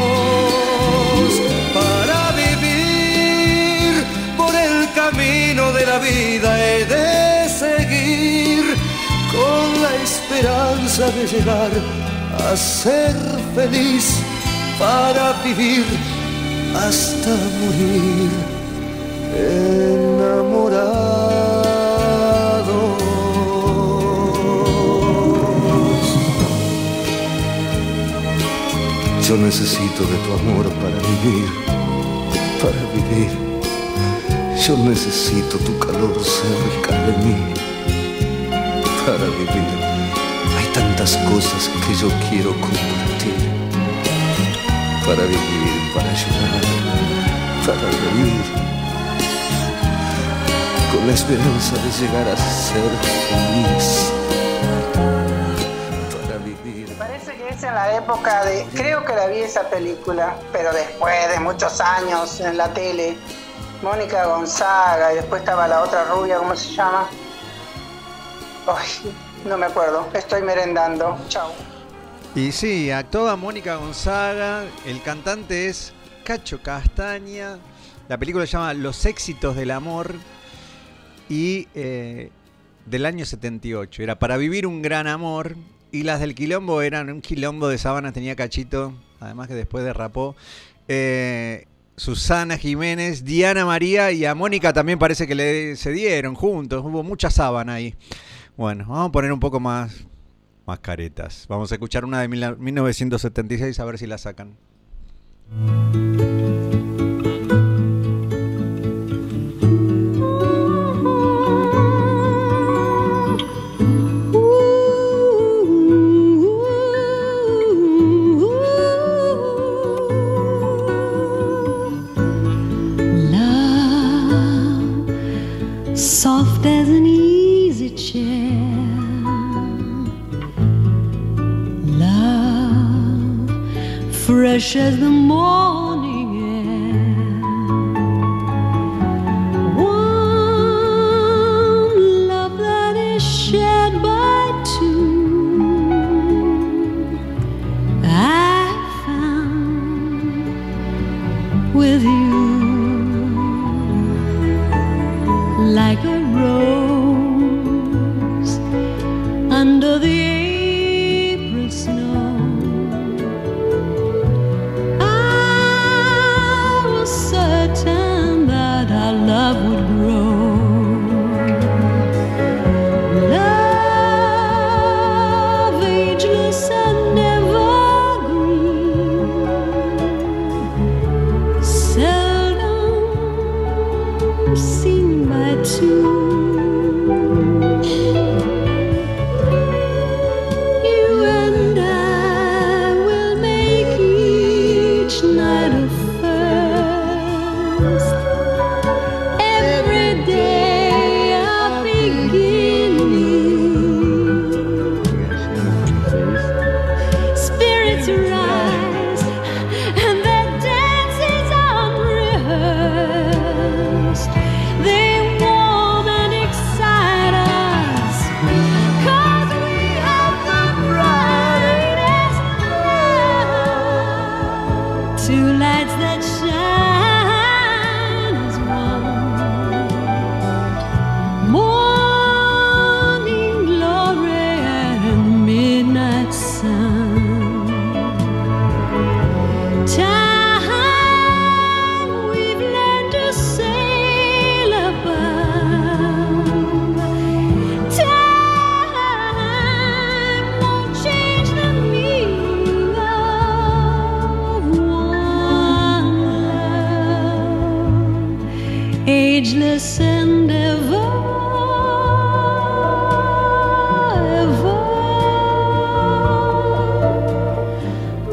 Para vivir por el camino de la vida he de seguir, con la esperanza de llegar a ser feliz. Para vivir hasta morir enamorados. Yo necesito de tu amor para vivir, para vivir. Yo necesito tu calor cerca de mí para vivir. Hay tantas cosas que yo quiero compartir. Para vivir, para llorar, para reír, con la esperanza de llegar a ser feliz. Para vivir.
Parece que es en la época de... Creo que la vi esa película, pero después de muchos años en la tele. Mónica Gonzaga, y después estaba la otra rubia, ¿cómo se llama? Ay, no me acuerdo, estoy merendando. Chao.
Y sí, actuaba Mónica Gonzaga, el cantante es Cacho Castaña, la película se llama Los éxitos del amor y eh, del año setenta y ocho, era Para vivir un gran amor, y las del quilombo eran un quilombo de sábanas, tenía Cachito, además que después derrapó, eh, Susana Jiménez, Diana María, y a Mónica también parece que le, se dieron juntos, hubo mucha sábana ahí. Bueno, vamos a poner un poco más... Más caretas. Vamos a escuchar una de mil novecientos setenta y seis a ver si la sacan.
Love, soft as an easy chair. Fresh as the morning air. One love that is shared by two. I found with you, like a rose under the April snow. Certain that our love would grow. Love, ageless and evergreen, seldom seen by two. You and I will make each night a every day a beginning. Spirits rise and their dance is unrehearsed. They warm and excite us, 'cause we have the brightest love. Two lights that shine as one, morning glory and midnight sun. Time we've learned to sail above. Time won't change the meaning of one love, ageless and ever.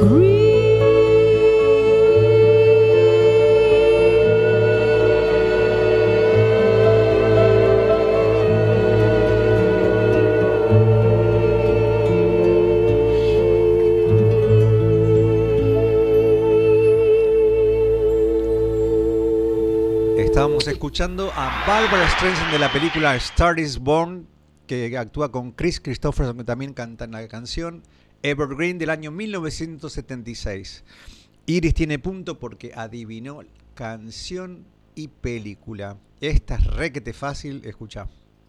Estábamos escuchando a Barbara Streisand de la película Star is Born, que actúa con Chris Christopherson, que también canta en la canción Evergreen del año mil novecientos setenta y seis. Iris tiene punto porque adivinó canción y película. Esta es requete fácil, escucha.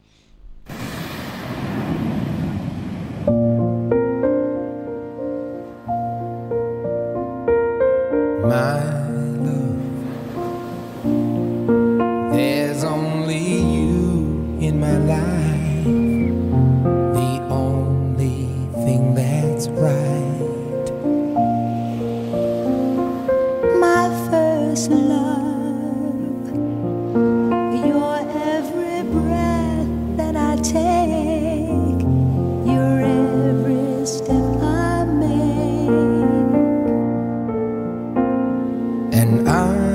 My There's only you in my life, the only thing that's right.
My first love, your every breath that I take, your every step I make,
and I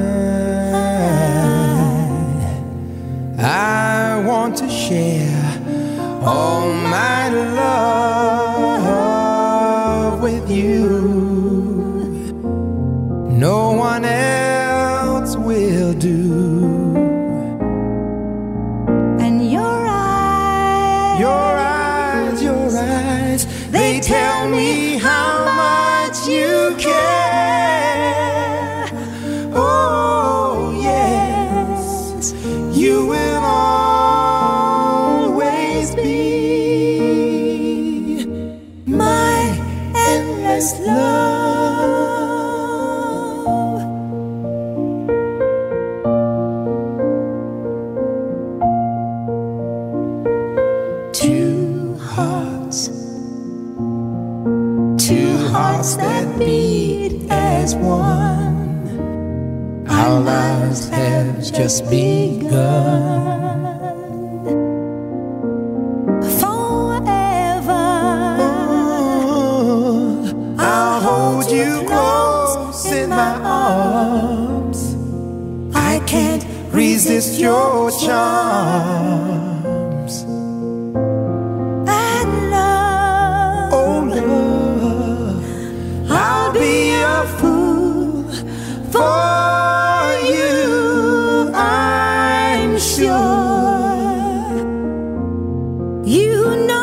I want to share all my love with you. No one else will do.
And your eyes,
your eyes, your eyes, they tell me how much you care. Oh, yes, you will always be my endless love. Two hearts, two hearts that beat as one. Our lives have just begun. You close in my arms, I can't resist your charms. And love, oh love, I'll be a fool for you, I'm sure. You know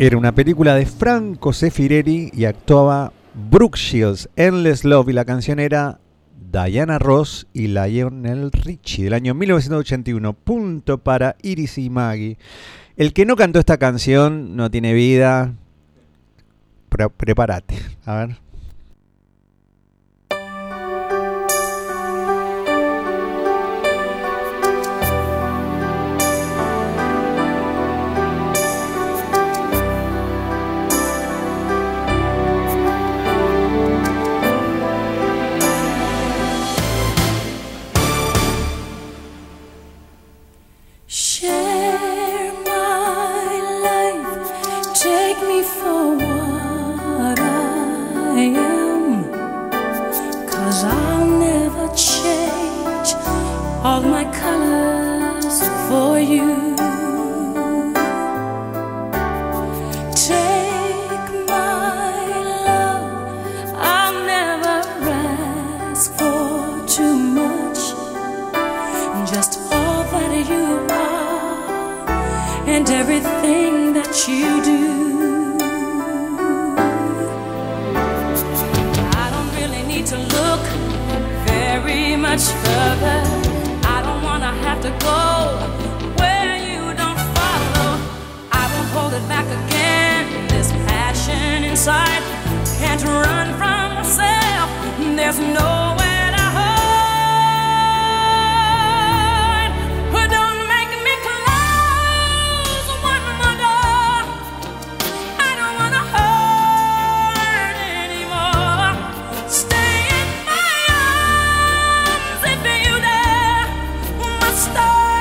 Era una película de Franco Sefirelli y actuaba Brooke Shields, Endless Love, y la canción era Diana Ross y Lionel Richie del año mil novecientos ochenta y uno. Punto para Iris y Maggie. El que no cantó esta canción no tiene vida. Pre- prepárate, a ver.
All my colors for you. Take my love, I'll never ask for too much. Just all that you are and everything that you do. I don't really need to look very much further. Have to go where you don't follow. I won't hold it back again. This passion inside can't run from myself. There's nowhere to hide. But don't make me close one more door. I don't wanna hurt anymore. Stay in my arms if you dare. Must I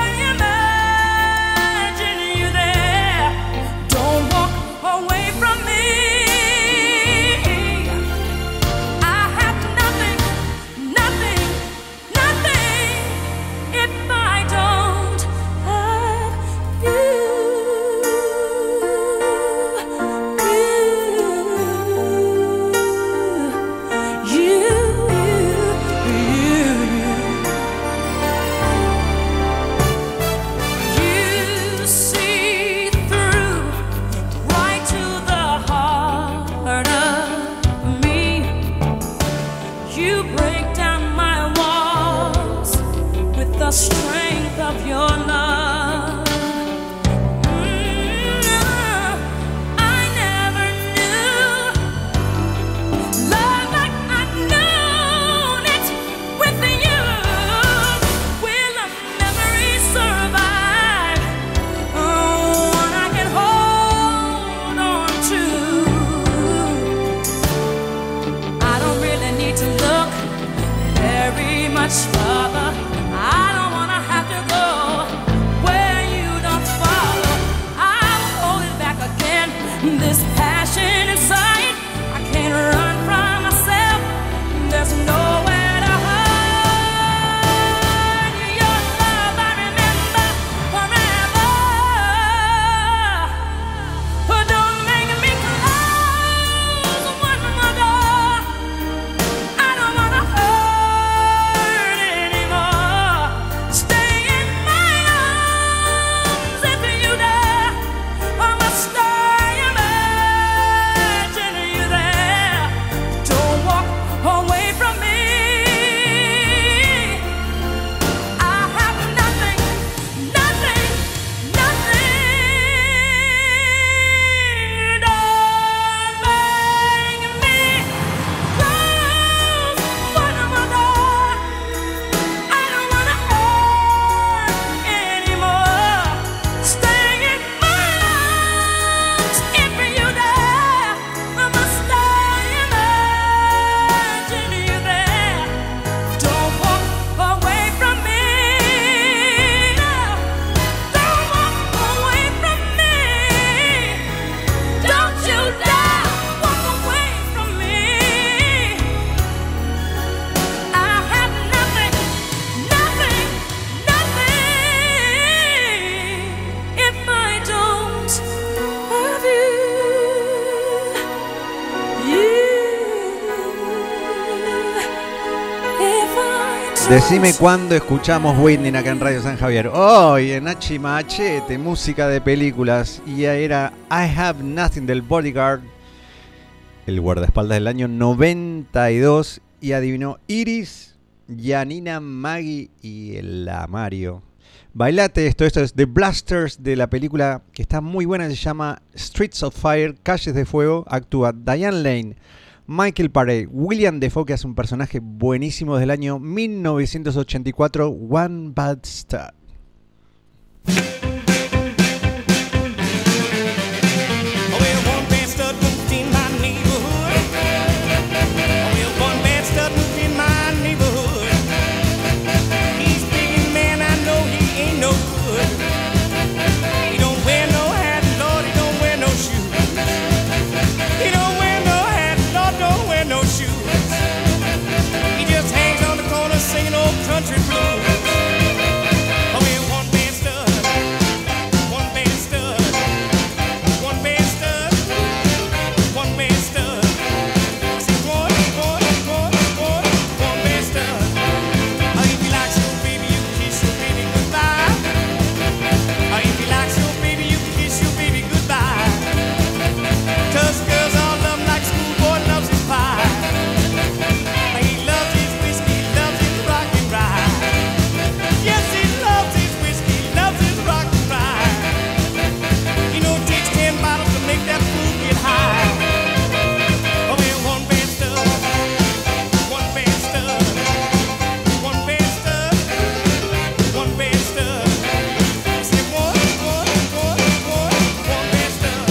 imagine you there? Don't walk away from me. I have nothing, nothing, nothing if I don't have you. You, you, you see through right to the heart of me. You break down my walls with the strength of your love. Mm, I never knew love like I've known it with you. Will a memory survive? Oh, one I can hold on to. I don't really need to look very much further. I don't wanna
Decime cuándo escuchamos Whitney acá en Radio San Javier. Hoy en H Machete, música de películas. Y era I Have Nothing del Bodyguard, el guardaespaldas del año noventa y dos. Y adivinó Iris, Janina, Maggie y el Mario. Bailate esto, esto es The Blasters de la película que está muy buena, se llama Streets of Fire, Calles de Fuego. Actúa Diane Lane, Michael Paré, William Dafoe, que hace un personaje buenísimo desde el año mil novecientos ochenta y cuatro, One Bad Star.
Country blues. Oh, yeah, one bad stud, one bad stud, one bad stud, one bad stud. I said one, one, one, one, one bad stud. Oh, if you like your baby, you can kiss your baby goodbye. Oh, if you like your baby, you can kiss your baby goodbye. 'Cause girls all love him like schoolboy loves his pie. He loves his whiskey, loves his rock and ride. Yes, he loves his whiskey, loves his rock and ride. You know it takes ten bottles to make that fool get high. Oh, yeah, one bad stud, one bad stud, one bad stud, one bad stud. I said one, one, one, one, one bad stud.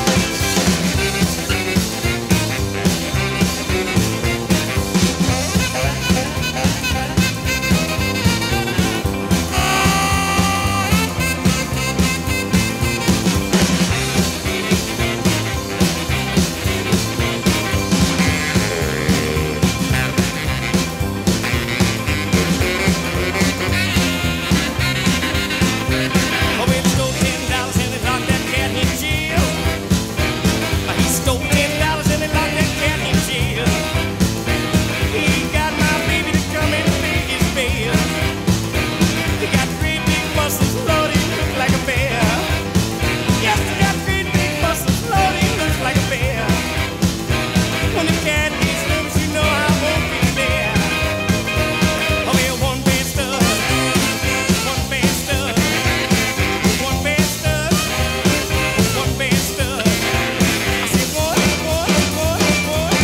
Oh, he stole ten dollars and he locked that cat in jail. He stole ten dollars and he locked that cat in jail. He got my baby to come and pay his bail. He got great big muscles, Lord, he looks like a bear. Yes, he got great big muscles, Lord, he looks like a bear. When the cat gets loose, you know I won't be there. Oh, yeah, one bad stud, one bad stud. One bad stud, one bad stud. I said one, one, one, one.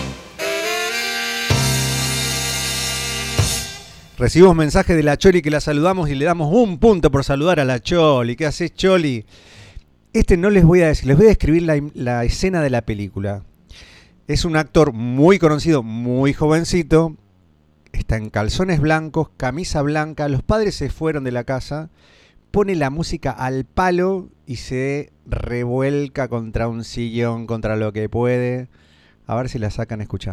Recibimos mensaje de la Choli que la saludamos y le damos un punto por saludar a la Choli. ¿Qué haces, Choli? Este no les voy a decir, les voy a describir la, la escena de la película. Es un actor muy conocido, muy jovencito. Está en calzones blancos, camisa blanca. Los padres se fueron de la casa. Pone la música al palo y se revuelca contra un sillón, contra lo que puede. A ver si la sacan a escuchar.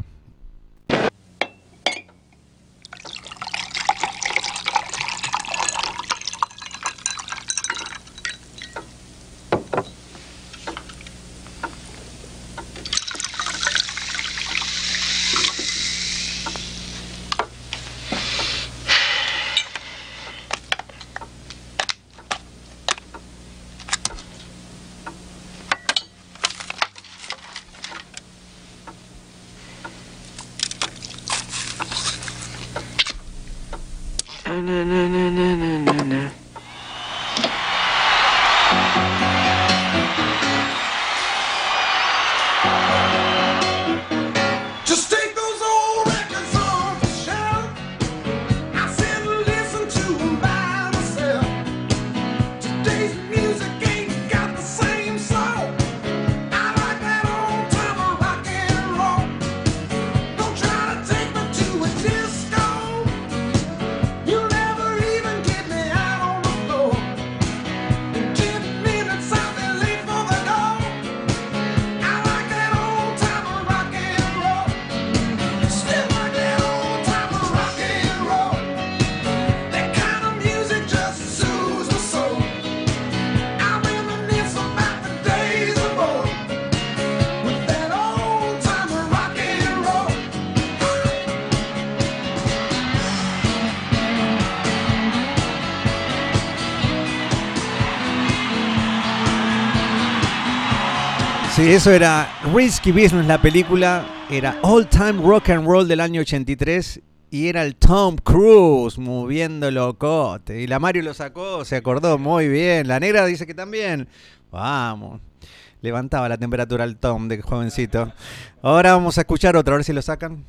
Just take those old records off the shelf. I sit and listen to 'em by myself. Today's music ain't got the same soul. I like that old time rock and roll. Don't try to take me to a disco. You'll never even get me out on
Sí, eso era Risky Business, la película. Era All Time Rock and Roll del año ochenta y tres. Y era el Tom Cruise moviendo locote. Y la Mario lo sacó, se acordó muy bien. La negra dice que también. Vamos. Levantaba la temperatura al Tom de jovencito. Ahora vamos a escuchar otro, a ver si lo sacan.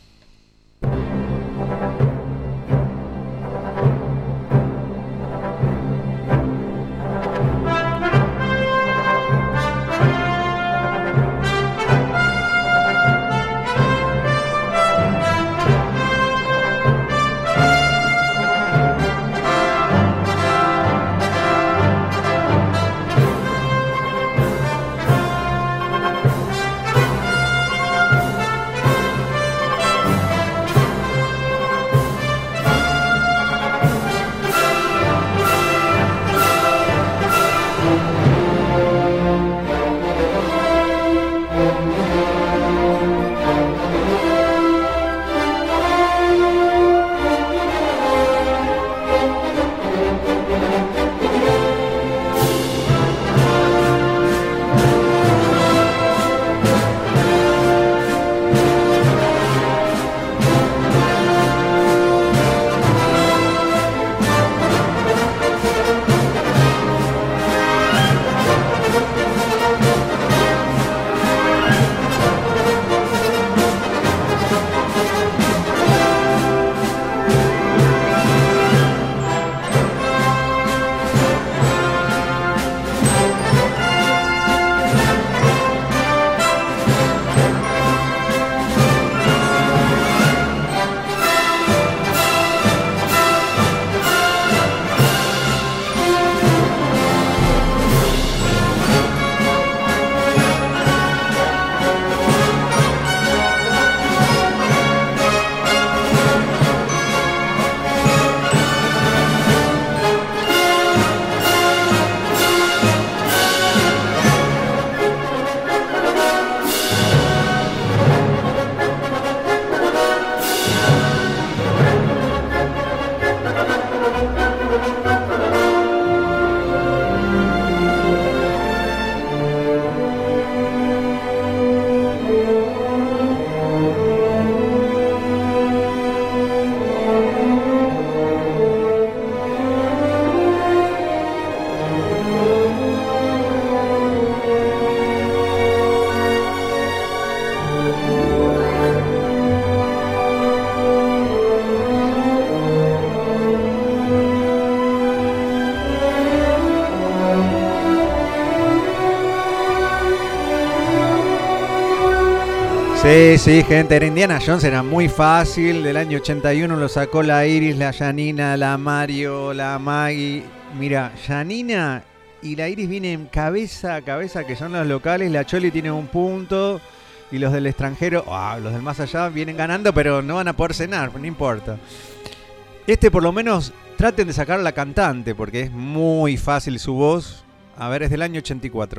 Sí, sí, gente, era Indiana Jones, era muy fácil. Del año ochenta y uno lo sacó la Iris, la Janina, la Mario, la Maggie. Mira, Janina y la Iris vienen cabeza a cabeza, que son los locales. La Choli tiene un punto y los del extranjero, oh, los del más allá, vienen ganando, pero no van a poder cenar, no importa. Este por lo menos traten de sacar a la cantante, porque es muy fácil su voz. A ver, es del año ochenta y cuatro.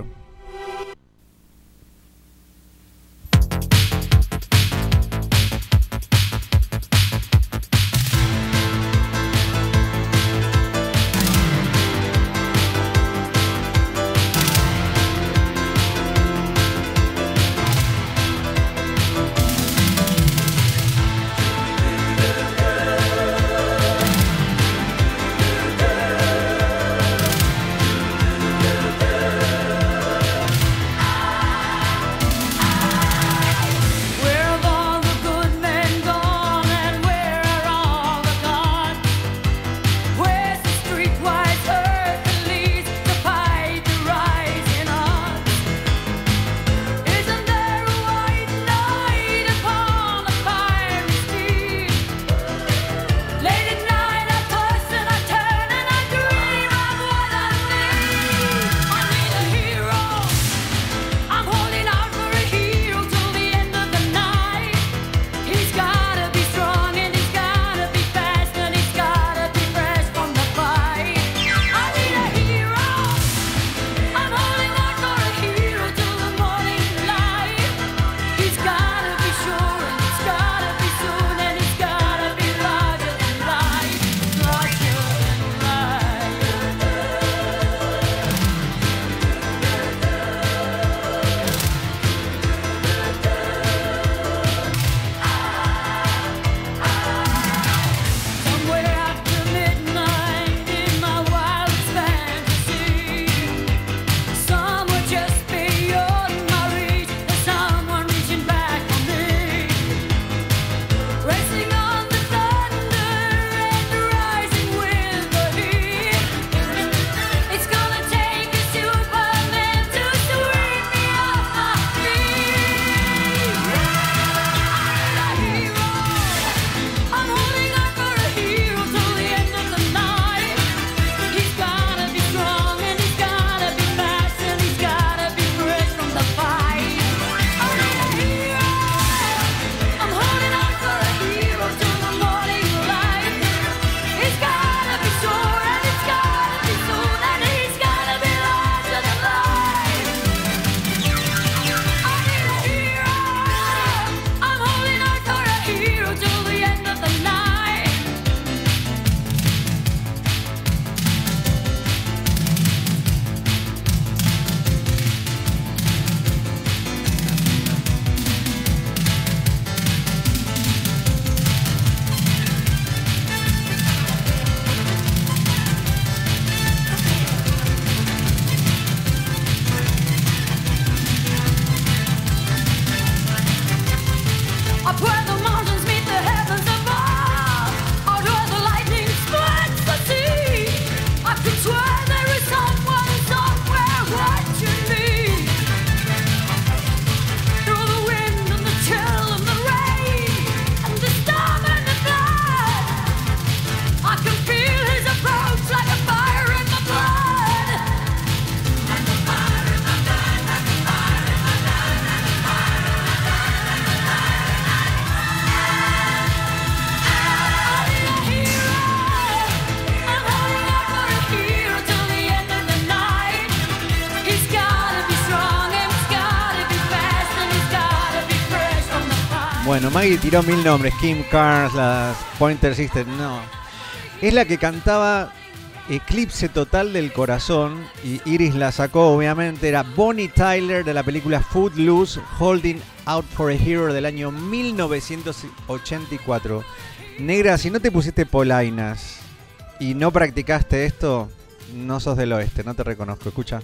Bueno, Maggie tiró mil nombres. Kim Carnes, las Pointer Sisters. No. Es la que cantaba Eclipse Total del Corazón. Y Iris la sacó, obviamente. Era Bonnie Tyler de la película Footloose, Holding Out for a Hero del año mil novecientos ochenta y cuatro. Negra, si no te pusiste polainas y no practicaste esto, no sos del oeste, no te reconozco. Escucha.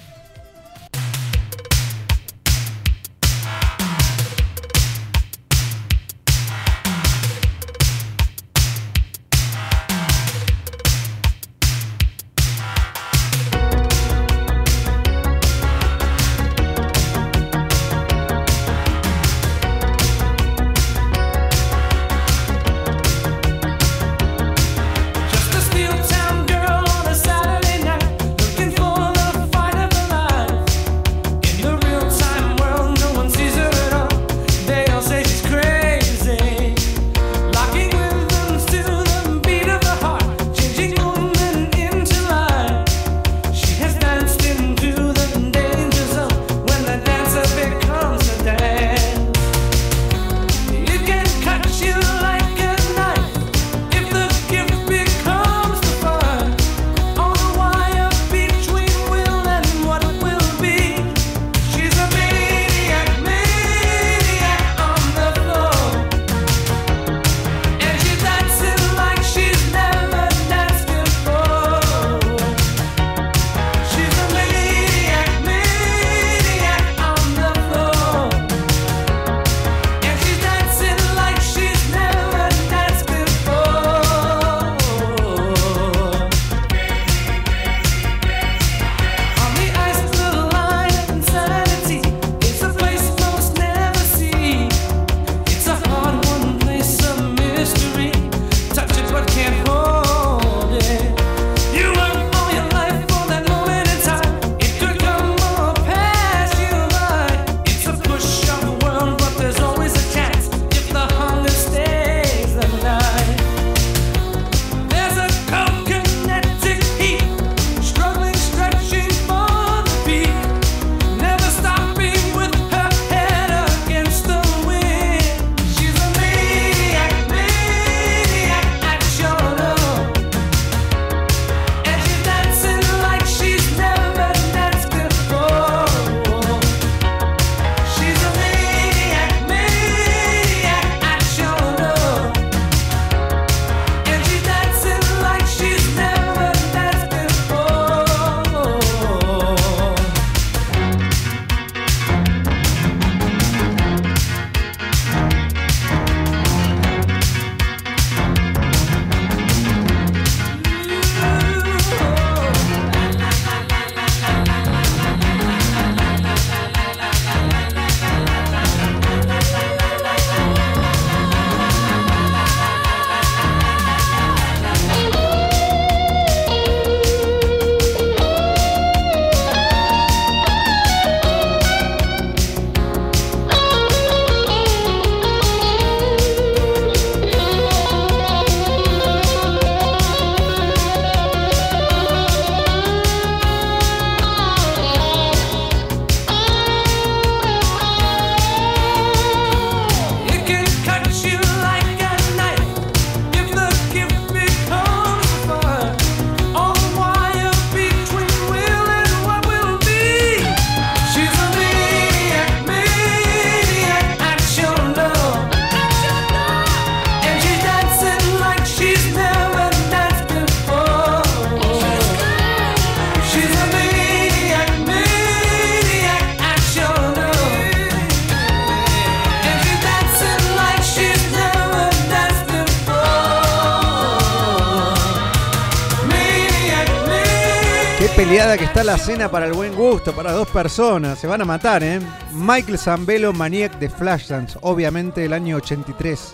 Peleada que está la cena para el buen gusto, para dos personas. Se van a matar, ¿eh? Michael Zambello, Maniac de Flashdance, obviamente del año ochenta y tres.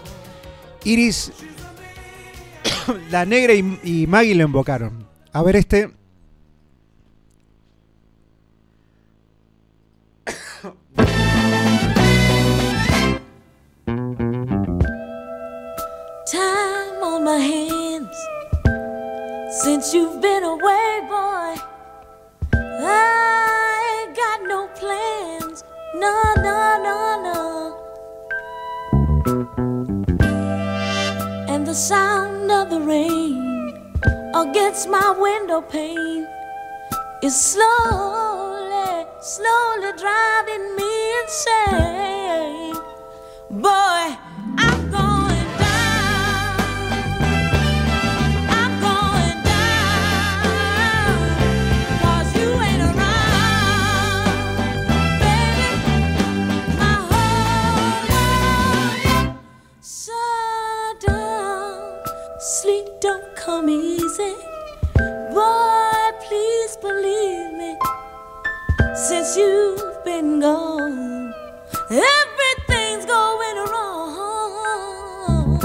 Iris, la Negra y, y Maggie lo invocaron. A ver este.
Time on my hands since you've been away, boy. I ain't got no plans, no, no, no, no. And the sound of the rain against my window pane is slowly, slowly driving me insane. Boy, I'm going down. I'm going down. 'Cause you ain't around. Baby, my whole life shut down. Sleep don't come easy. Boy, please believe me. Since you've been gone, everything's going wrong.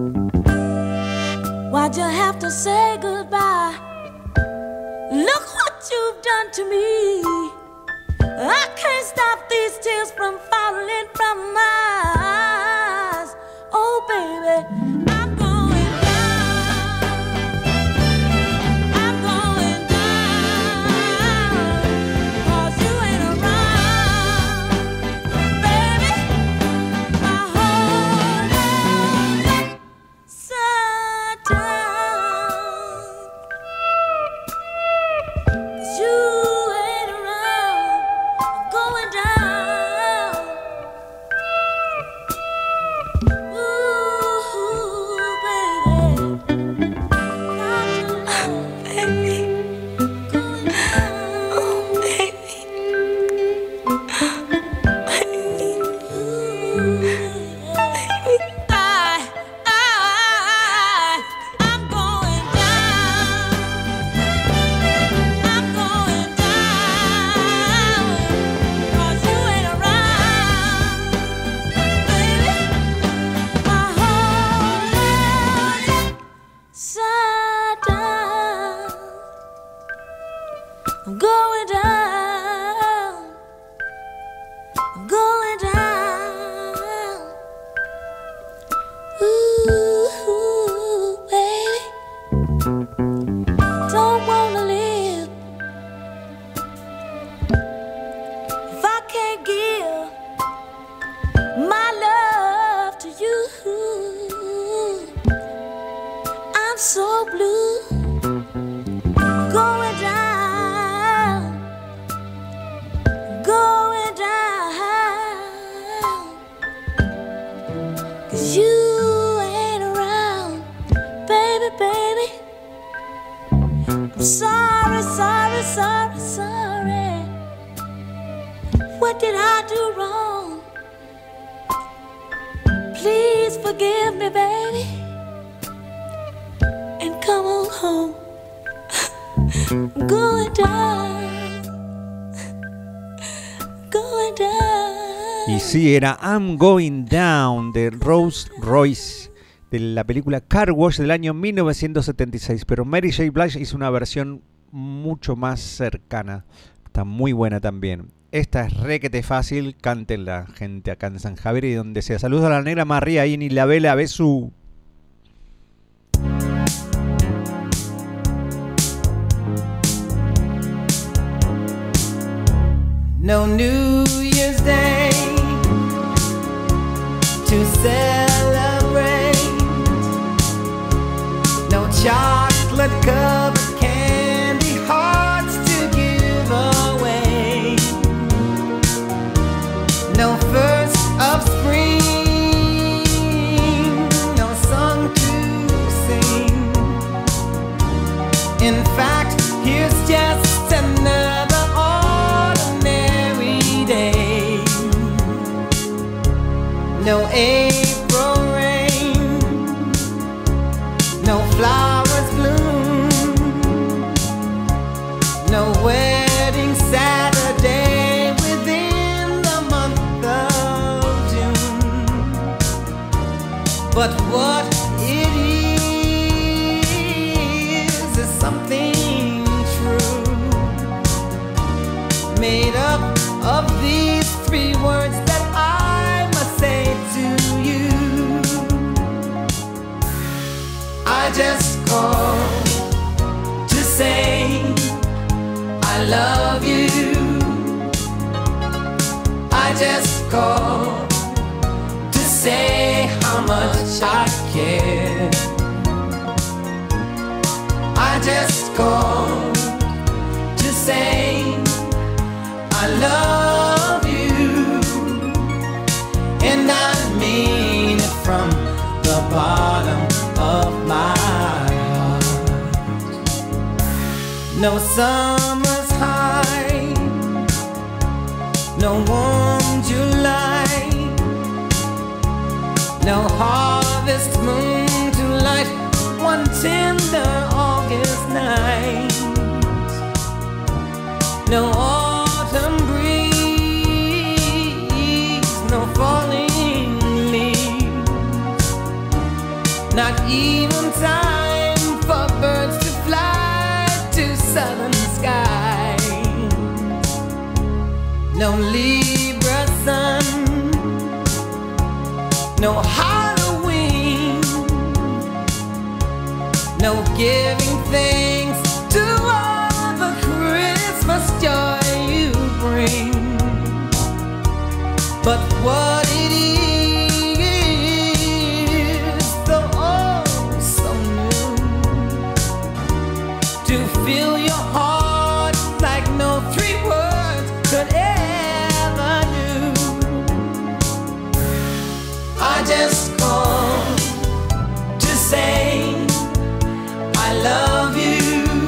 Why'd you have to say goodbye? Look what you've done to me. I can't stop these tears from falling from my eyes. Oh, baby, I'm going down. I'm going down. 'Cause you ain't around. Baby, my whole life sat down. 'Cause you ain't around. I'm going down. Ooh, baby. Baby. Going down. Oh, baby. Baby. Ooh, baby. I, I, I'm going down. I'm going down. 'Cause you ain't around. Baby, my whole life sat down. I'm going down. I'm going down. Ooh, baby, don't wanna live if I can't give my love to you. I'm so blue. Going down. Going down. 'Cause you ain't around. Baby, baby, I'm sorry, sorry, sorry, sorry. What did I do wrong? Please forgive me, baby, and come on home. I'm going down. Going down.
Y sí, era I'm Going Down de Rose Royce, de la película Car Wash del año mil novecientos setenta y seis. Pero Mary J. Blige hizo una versión mucho más cercana. Está muy buena también. Esta es requete fácil, cántenla, gente, acá en San Javier y donde sea. Saludos a la negra María y ni la vela Besu.
No New Year's Day to celebrate. No chocolate covered candy hearts to give away. No first of spring, no song to sing. In fact, here's just another ordinary day. No April rain, no flowers bloom, no wedding Saturday within the month of June. But what it is is something true, made up of these three words that I must say to you. I just called to say I love you. I just called to say much I care. I just called to say I love you, and I mean it from the bottom of my heart. No summer's high, no warm July, no harvest moon to light one tender August night, no autumn breeze, no falling leaves, not even time for birds to fly to southern skies, no Libra sun, no Halloween, no giving thanks to all the Christmas joy you bring. But what it is, though oh so new, to fill your heart like no three words could ever do. I just called to say I love you.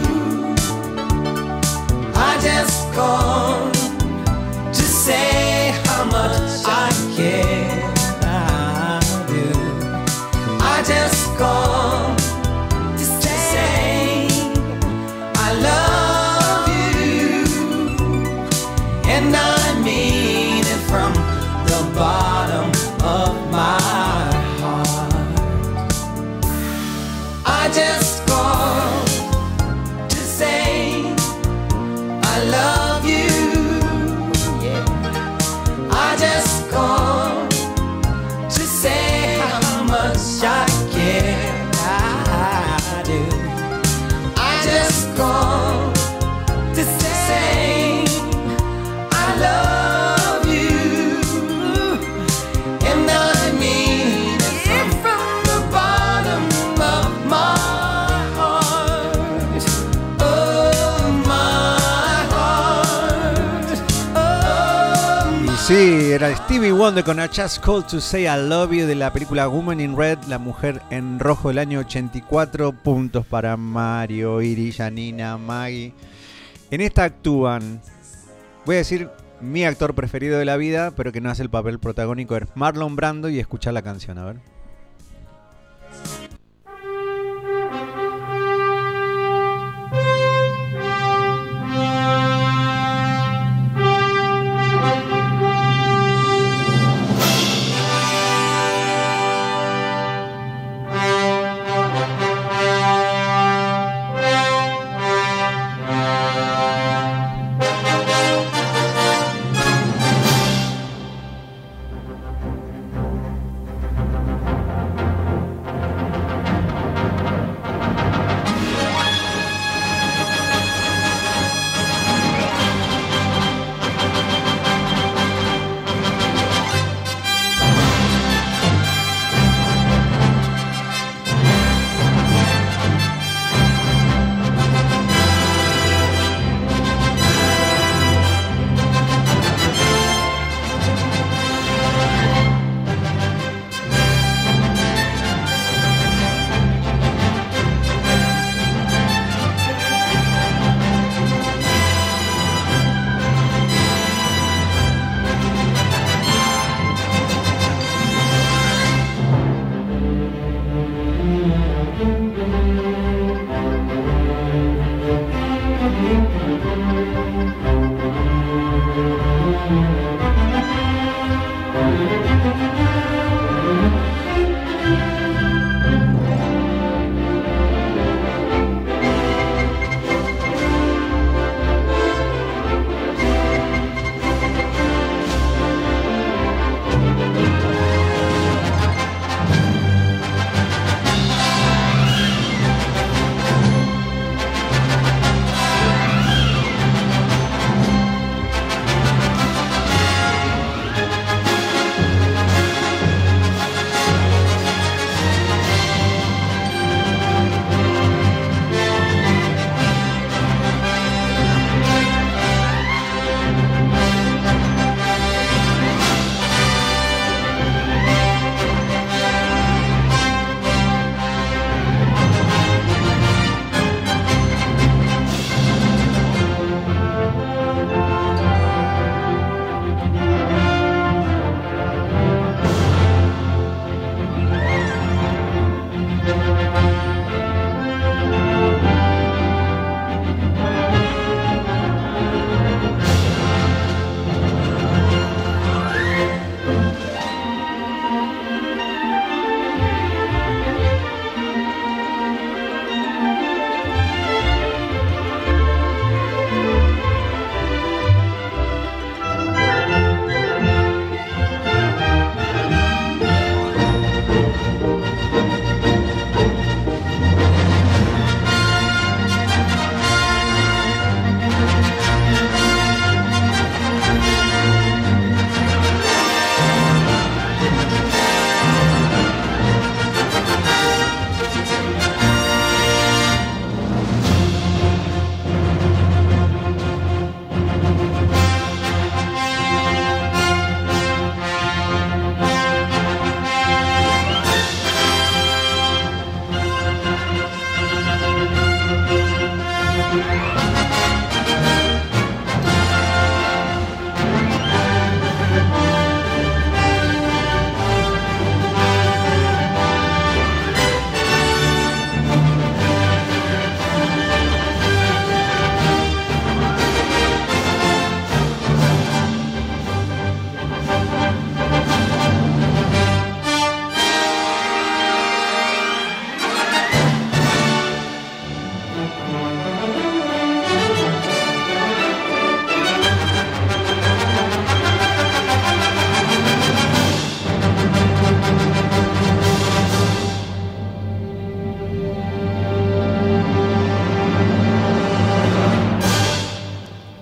I just called to say how much I care. I do. I just called to say I love you, and I mean it from the bottom of my heart. I just called to say I love you, yeah. I just called to say how much I care. I do. I just called to say I love you, and I mean it from the bottom of my heart. Oh, my heart. Oh,
Y sí, era Stevie Wonder con I Just Called to Say I Love You de la película Woman in Red, La Mujer en Rojo del año ochenta y cuatro. Puntos para Mario, Iri, Janina, Maggie. En esta actúan, voy a decir, mi actor preferido de la vida, pero que no hace el papel protagónico, es Marlon Brando, y escuchar la canción, a ver.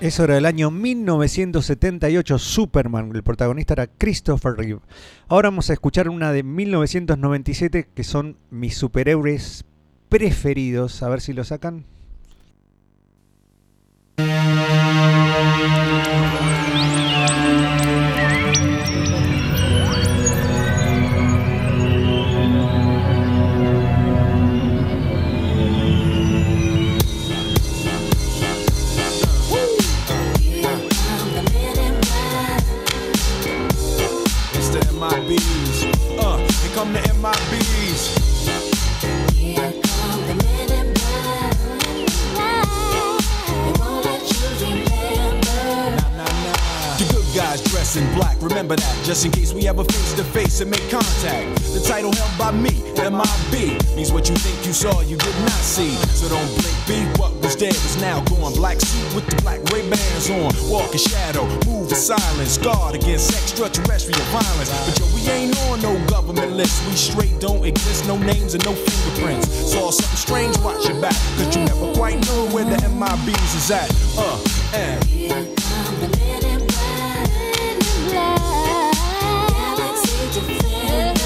Eso era del año mil novecientos setenta y ocho, Superman. El protagonista era Christopher Reeve. Ahora vamos a escuchar una de mil novecientos noventa y siete que son mis superhéroes preferidos. A ver si lo sacan.
Uh, here come the M I Bs. Here come the men in black. They won't let you remember. Nah, nah, nah. The good guys dress in black, remember that. Just in case we ever face to face and make contact. The title held by me, M I B, means what you think you saw, you did not see. So don't blink, be what was dead is now gone. Black suit with the black Ray-Bans on. Walk in shadow, move in silence. Guard against extraterrestrial violence. But yo, we ain't on no government list. We straight don't exist, no names and no fingerprints. Saw something strange, watch your back. Cause you never quite know where the M I Bs is at. Uh, and here come the men in black. Men in black. Galaxy defenders.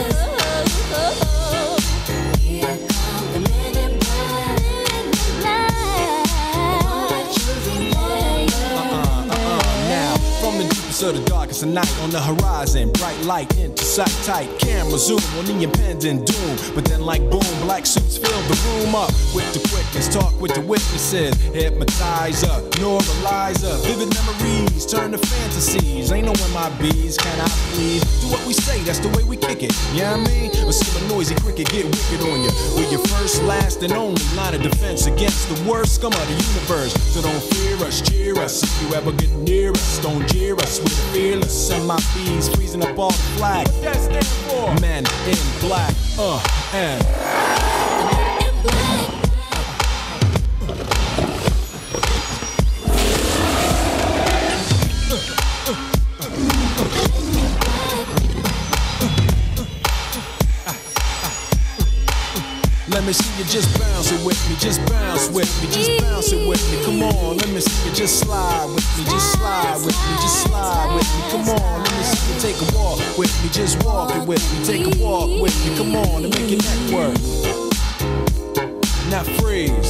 Here come the men in black. Men in black. Won't let you remember. Uh-uh, uh-uh. Now, from the deepest of the darkest of night, on the horizon, bright light into sight tight. Camera zoom on the impending doom. But then like boom, black suits fill the room up with the quickness. Talk with the witnesses. Hypnotizer, neuralizer. Vivid memories turn to fantasies. Ain't no M I Bs, can I please? Do what we say, that's the way we kick it. Yeah, you know what I mean? Or see a noisy cricket get wicked on you. We're your first, last, and only line of defense against the worst scum of the universe. So don't fear us, cheer us. If you ever get near us, don't jeer us. We're fearless. M I Bs freezing up all the flag. What that stand for? Men in black. Uh, and men in black. Let me see you just bounce it with me, just bounce with me, just bounce it with me. Come on, let me see you just slide with me, just slide with me, just slide with me. Come on, let me see you take a walk with me, just walk it with me, take a walk with me. Come on, and make your neck work. Now freeze.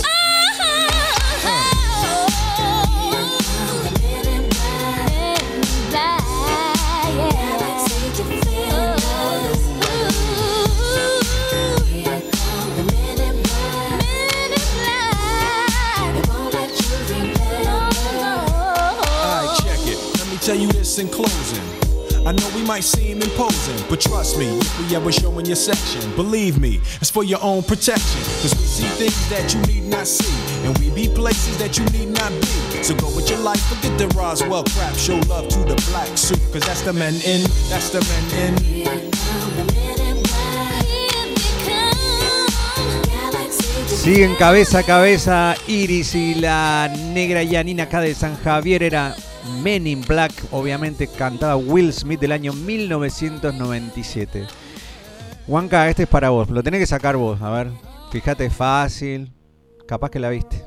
Tell you this in closing. I know we might seem imposing, but trust me, if we ever show in your section, believe me, it's for your own protection. Cause we see things that you need not see, and we be places that you need not be. So go with your life, forget the Roswell crap. Show love to the black suit, cause that's the men in, that's the men in. Here come the men in black. Here they come.
Siguen cabeza a cabeza Iris y la negra Janina acá de San Javier. Era Men in Black, obviamente cantaba Will Smith del año mil novecientos noventa y siete. Juanca, este es para vos, lo tenés que sacar vos, a ver, fíjate, fácil, capaz que la viste.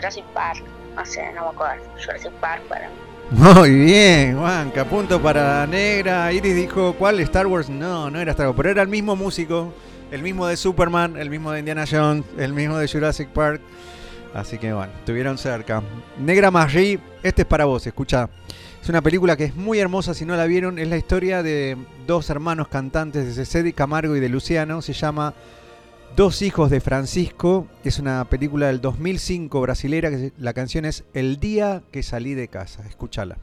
Jurassic Park. No sé, no me acuerdo. Jurassic Park para mí.
Muy bien, Juanca, punto para la negra. Iris dijo, ¿cuál? Star Wars. No, no era Star Wars, pero era el mismo músico, el mismo de Superman, el mismo de Indiana Jones, el mismo de Jurassic Park. Así que bueno, estuvieron cerca. Negra Marie, este es para vos, escucha. Es una película que es muy hermosa, si no la vieron. Es la historia de dos hermanos cantantes, de Cedi Camargo y de Luciano. Se llama Dos hijos de Francisco. Es una película del dos mil cinco brasilera. Que la canción es El día que salí de casa. Escúchala.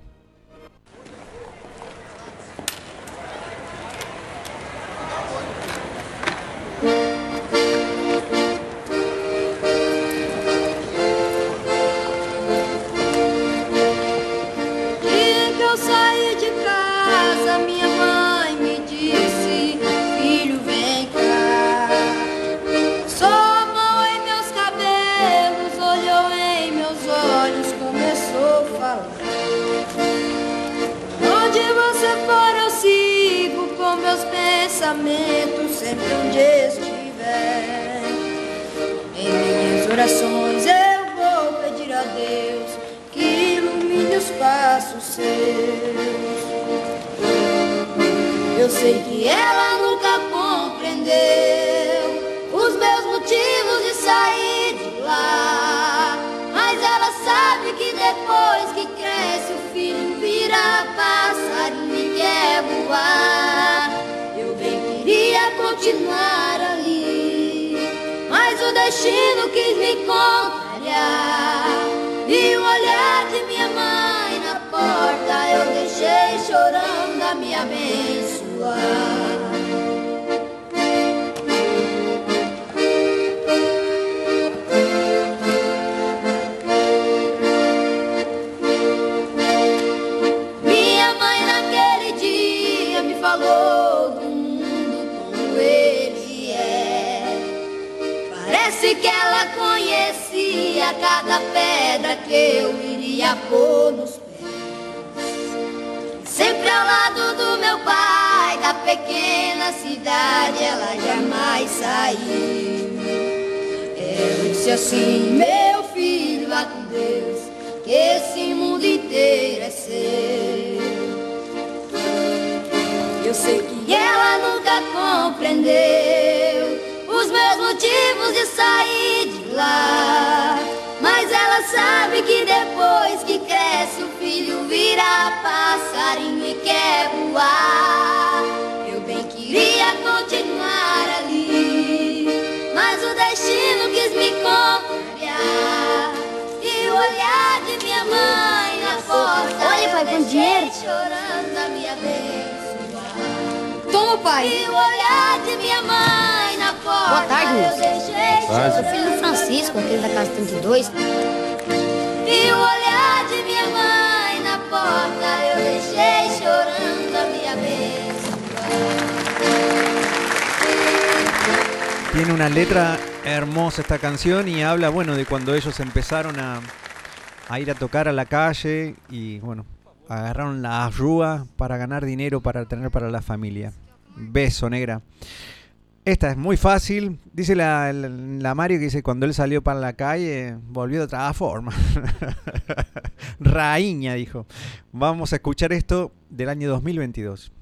Dia que eu saí de casa, minha mãe me disse: filho, vem cá. Só a mão em meus cabelos, olhou em meus olhos, começou a falar. Onde você for eu sigo com meus pensamentos, sempre onde estiver. Em minhas orações eu vou pedir a Deus que ilumine os passos seus. Eu sei que ela nunca compreendeu os meus motivos de sair de lá, mas ela sabe que depois que cresce o filho vira passarinho e quer voar. Eu bem queria continuar ali, mas o destino quis me contrariar. E o olhar de minha mãe na porta eu deixei chorando a me abençoar. Minha mãe naquele dia me falou do mundo como ele é. Parece que ela conhecia cada pedra que eu iria pôr nos pés. Sempre ao ldo do meu pai, da pequena cidade, ela jamais saiu. Ela disse assim: meu filho, vá com Deus, que esse mundo inteiro é seu. Eu sei que ela nunca compreendeu os meus motivos de sair de lá, mas ela sabe que depois que cresce o filho vira passarinho e quer voar. Eu bem queria continuar ali, mas o destino quis me contrariar. E o olhar de minha mãe na porta, olha, pai, com dinheiro, chorando a me abençoar. Toma, pai. E o olhar de minha mãe na porta. Boa tarde, moço. Eu sou filho do Francisco, aquele da casa trinta e dois. E o olhar de minha mãe na porta eu deixei chorando a me abençoar.
Tiene una letra hermosa esta canción y habla, bueno, de cuando ellos empezaron a, a ir a tocar a la calle y, bueno, agarraron la rúa para ganar dinero para tener para la familia. Beso, negra. Esta es muy fácil. Dice la, la, la Mario que dice cuando él salió para la calle volvió de otra forma. Raíña, dijo. Vamos a escuchar esto del año dos mil veintidós.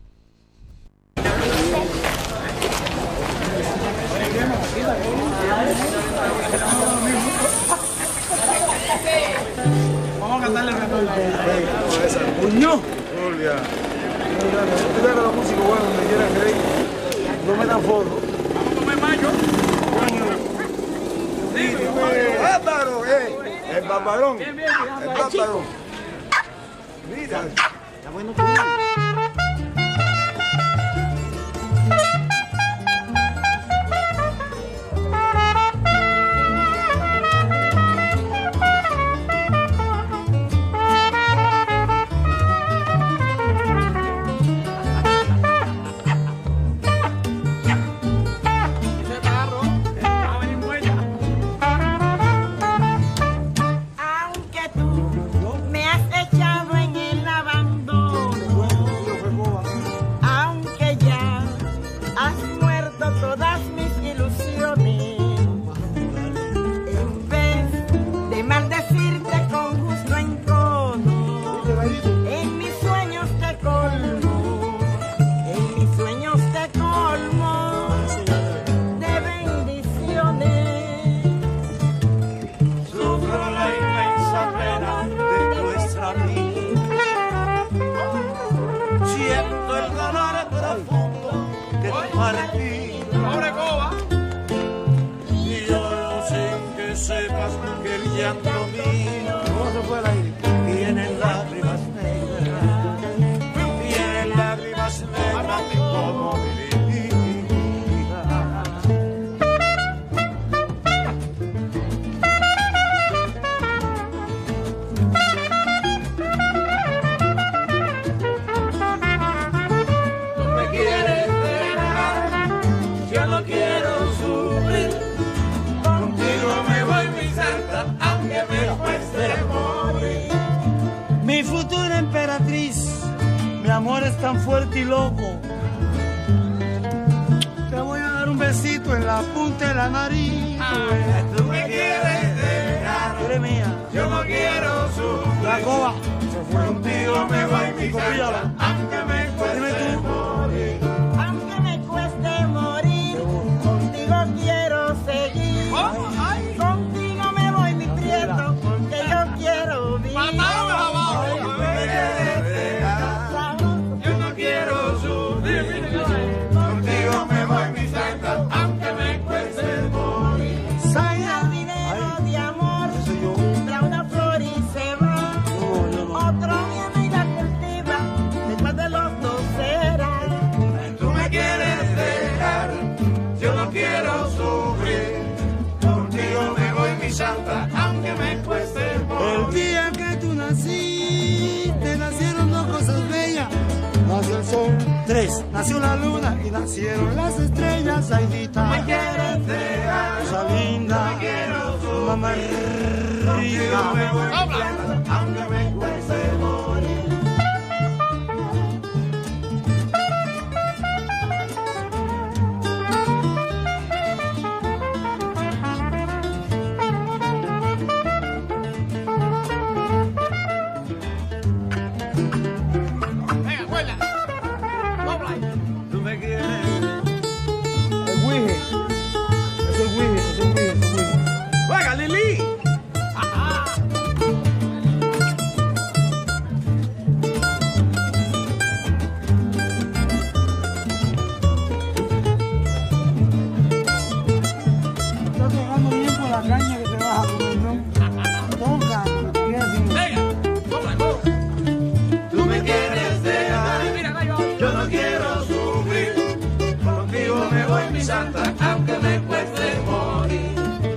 Vamos a cantarle el ¡Puño! Julia. Tú ves los músicos buenos donde quieran que no me dan foto. Vamos a comer mayo. Sí, bárbaro, eh. El paparón. El paparón. Mira. Está bueno comer. eres tan fuerte y loco. Te voy a dar un besito en la punta de la nariz.
Tú me quieres dejar,
eres mía.
Yo no quiero sufrir.
La coba se fue.
Contigo me voy mi santa, aunque me cueste morir.
Aunque me cueste morir, contigo quiero seguir.
¿Cómo? Ay.
Contigo me voy mi prieto, porque yo quiero vivir.
Tú me quieres dejar, yo no quiero sufrir. Contigo me voy mi santa, aunque me cueste morir.
Soy jardinero de amor, trae una flor y se va. Otro viene y la cultiva, después de los dos será.
Tú me quieres dejar, yo no quiero sufrir. Contigo me voy mi santa, aunque me cueste morir.
El día que tú naciste, nacieron dos cosas bellas. Nació el sol, tres, nació la luna y nacieron las estrellas. Aidita,
me quieres dejar,
cosa linda,
no quiero sufrir.
Mamá
Contigo me voy mi santa, aunque me cueste morir.
Tú me quieres. El Wiji. Es el Wiji, es el Wiji, es el Wiji. ¡Venga, Lili! Estás tocando bien por la caña que te vas a comer, ¿no? Toca, ¿qué decimos?
Tú me quieres dejar, yo no quiero sufrir. Contigo me voy mi santa, aunque me cueste morir.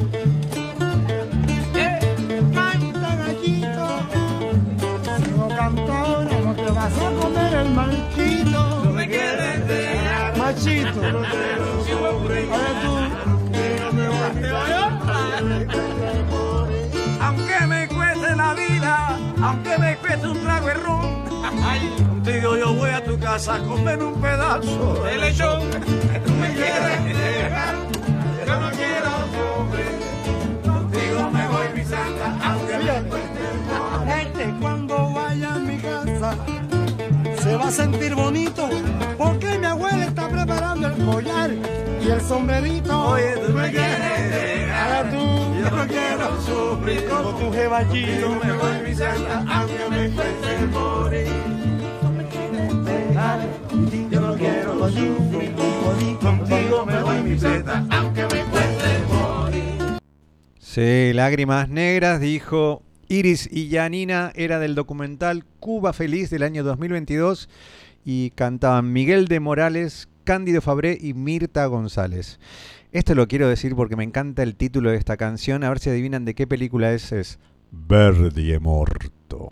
Canta gallito, sigo cantora, no te vas a comer el machito.
Tú me quieres dejar,
Machito,
yo no quiero sufrir.
ahora tú.
Contigo me voy mi santa, aunque me cueste la vida, aunque me cueste un trago de ron. Contigo yo voy a tu casa a comer un pedazo de lechón. Tú me quieres dejar, yo no quiero sufrir. Contigo me voy mi santa, aunque me cueste morir.
Este cuando vaya a mi casa se va a sentir bonito porque mi abuela está preparando el collar y el sombrerito.
Oye, tú me quieres dejar,
ahora tú.
yo no quiero sufrir.
Con tu jeballito
Contigo me voy mi santa, aunque me cueste morir. Yo no quiero sufrir, contigo me voy mi santa, aunque me cueste morir.
Sí, Lágrimas Negras, dijo Iris y Yanina, era del documental Cuba Feliz del año dos mil veintidós y cantaban Miguel de Morales, Cándido Fabré y Mirta González. Esto lo quiero decir porque me encanta el título de esta canción, a ver si adivinan de qué película es, es Verdi è morto.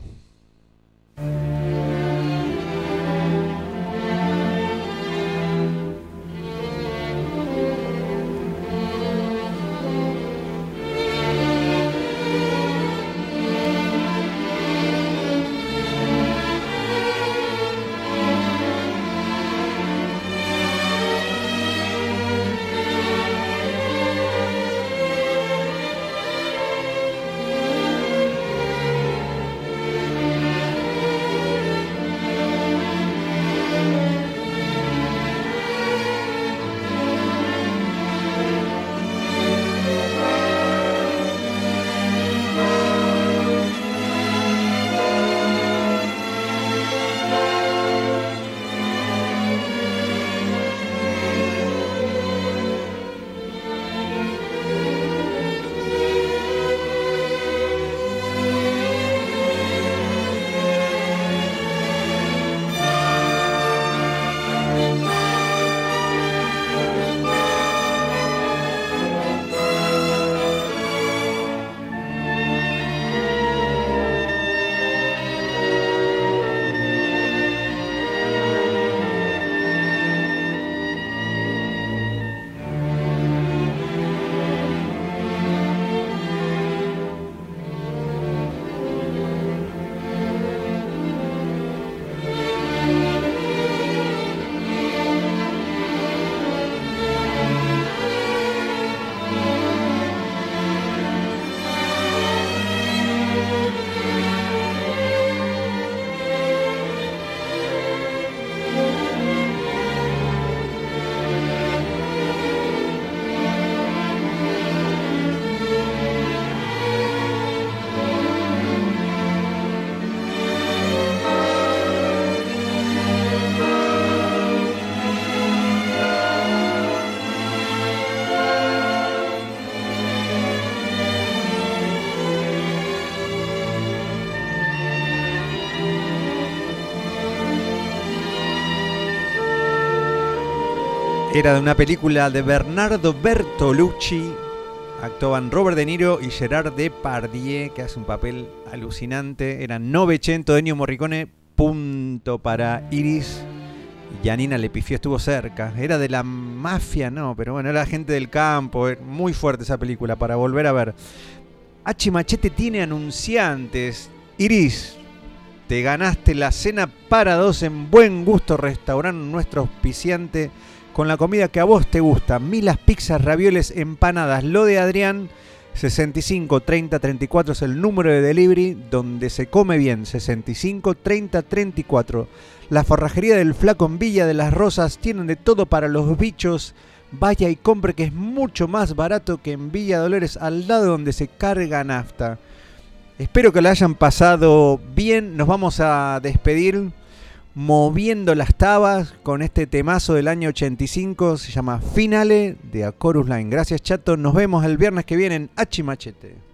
Era de una película de Bernardo Bertolucci. Actuaban Robert De Niro y Gerard Depardieu, que hace un papel alucinante. Era Novecento de Ennio Morricone. Punto para Iris. Janina le pifió, estuvo cerca. Era de la mafia, no, pero bueno, era gente del campo. Muy fuerte esa película para volver a ver. H Machete tiene anunciantes. Iris, te ganaste la cena para dos en Buen Gusto Restaurante, nuestro auspiciante, con la comida que a vos te gusta. Milas, pizzas, ravioles, empanadas. Lo de Adrián, sesenta y cinco treinta treinta y cuatro es el número de delivery donde se come bien. sesenta y cinco treinta treinta y cuatro. La forrajería del Flaco en Villa de las Rosas, tienen de todo para los bichos. Vaya y compre, que es mucho más barato que en Villa Dolores, al lado donde se carga nafta. Espero que lo hayan pasado bien. Nos vamos a despedir moviendo las tabas con este temazo del año ochenta y cinco. Se llama Finale de A Chorus Line. Gracias, Chato. Nos vemos el viernes que viene en H Machete.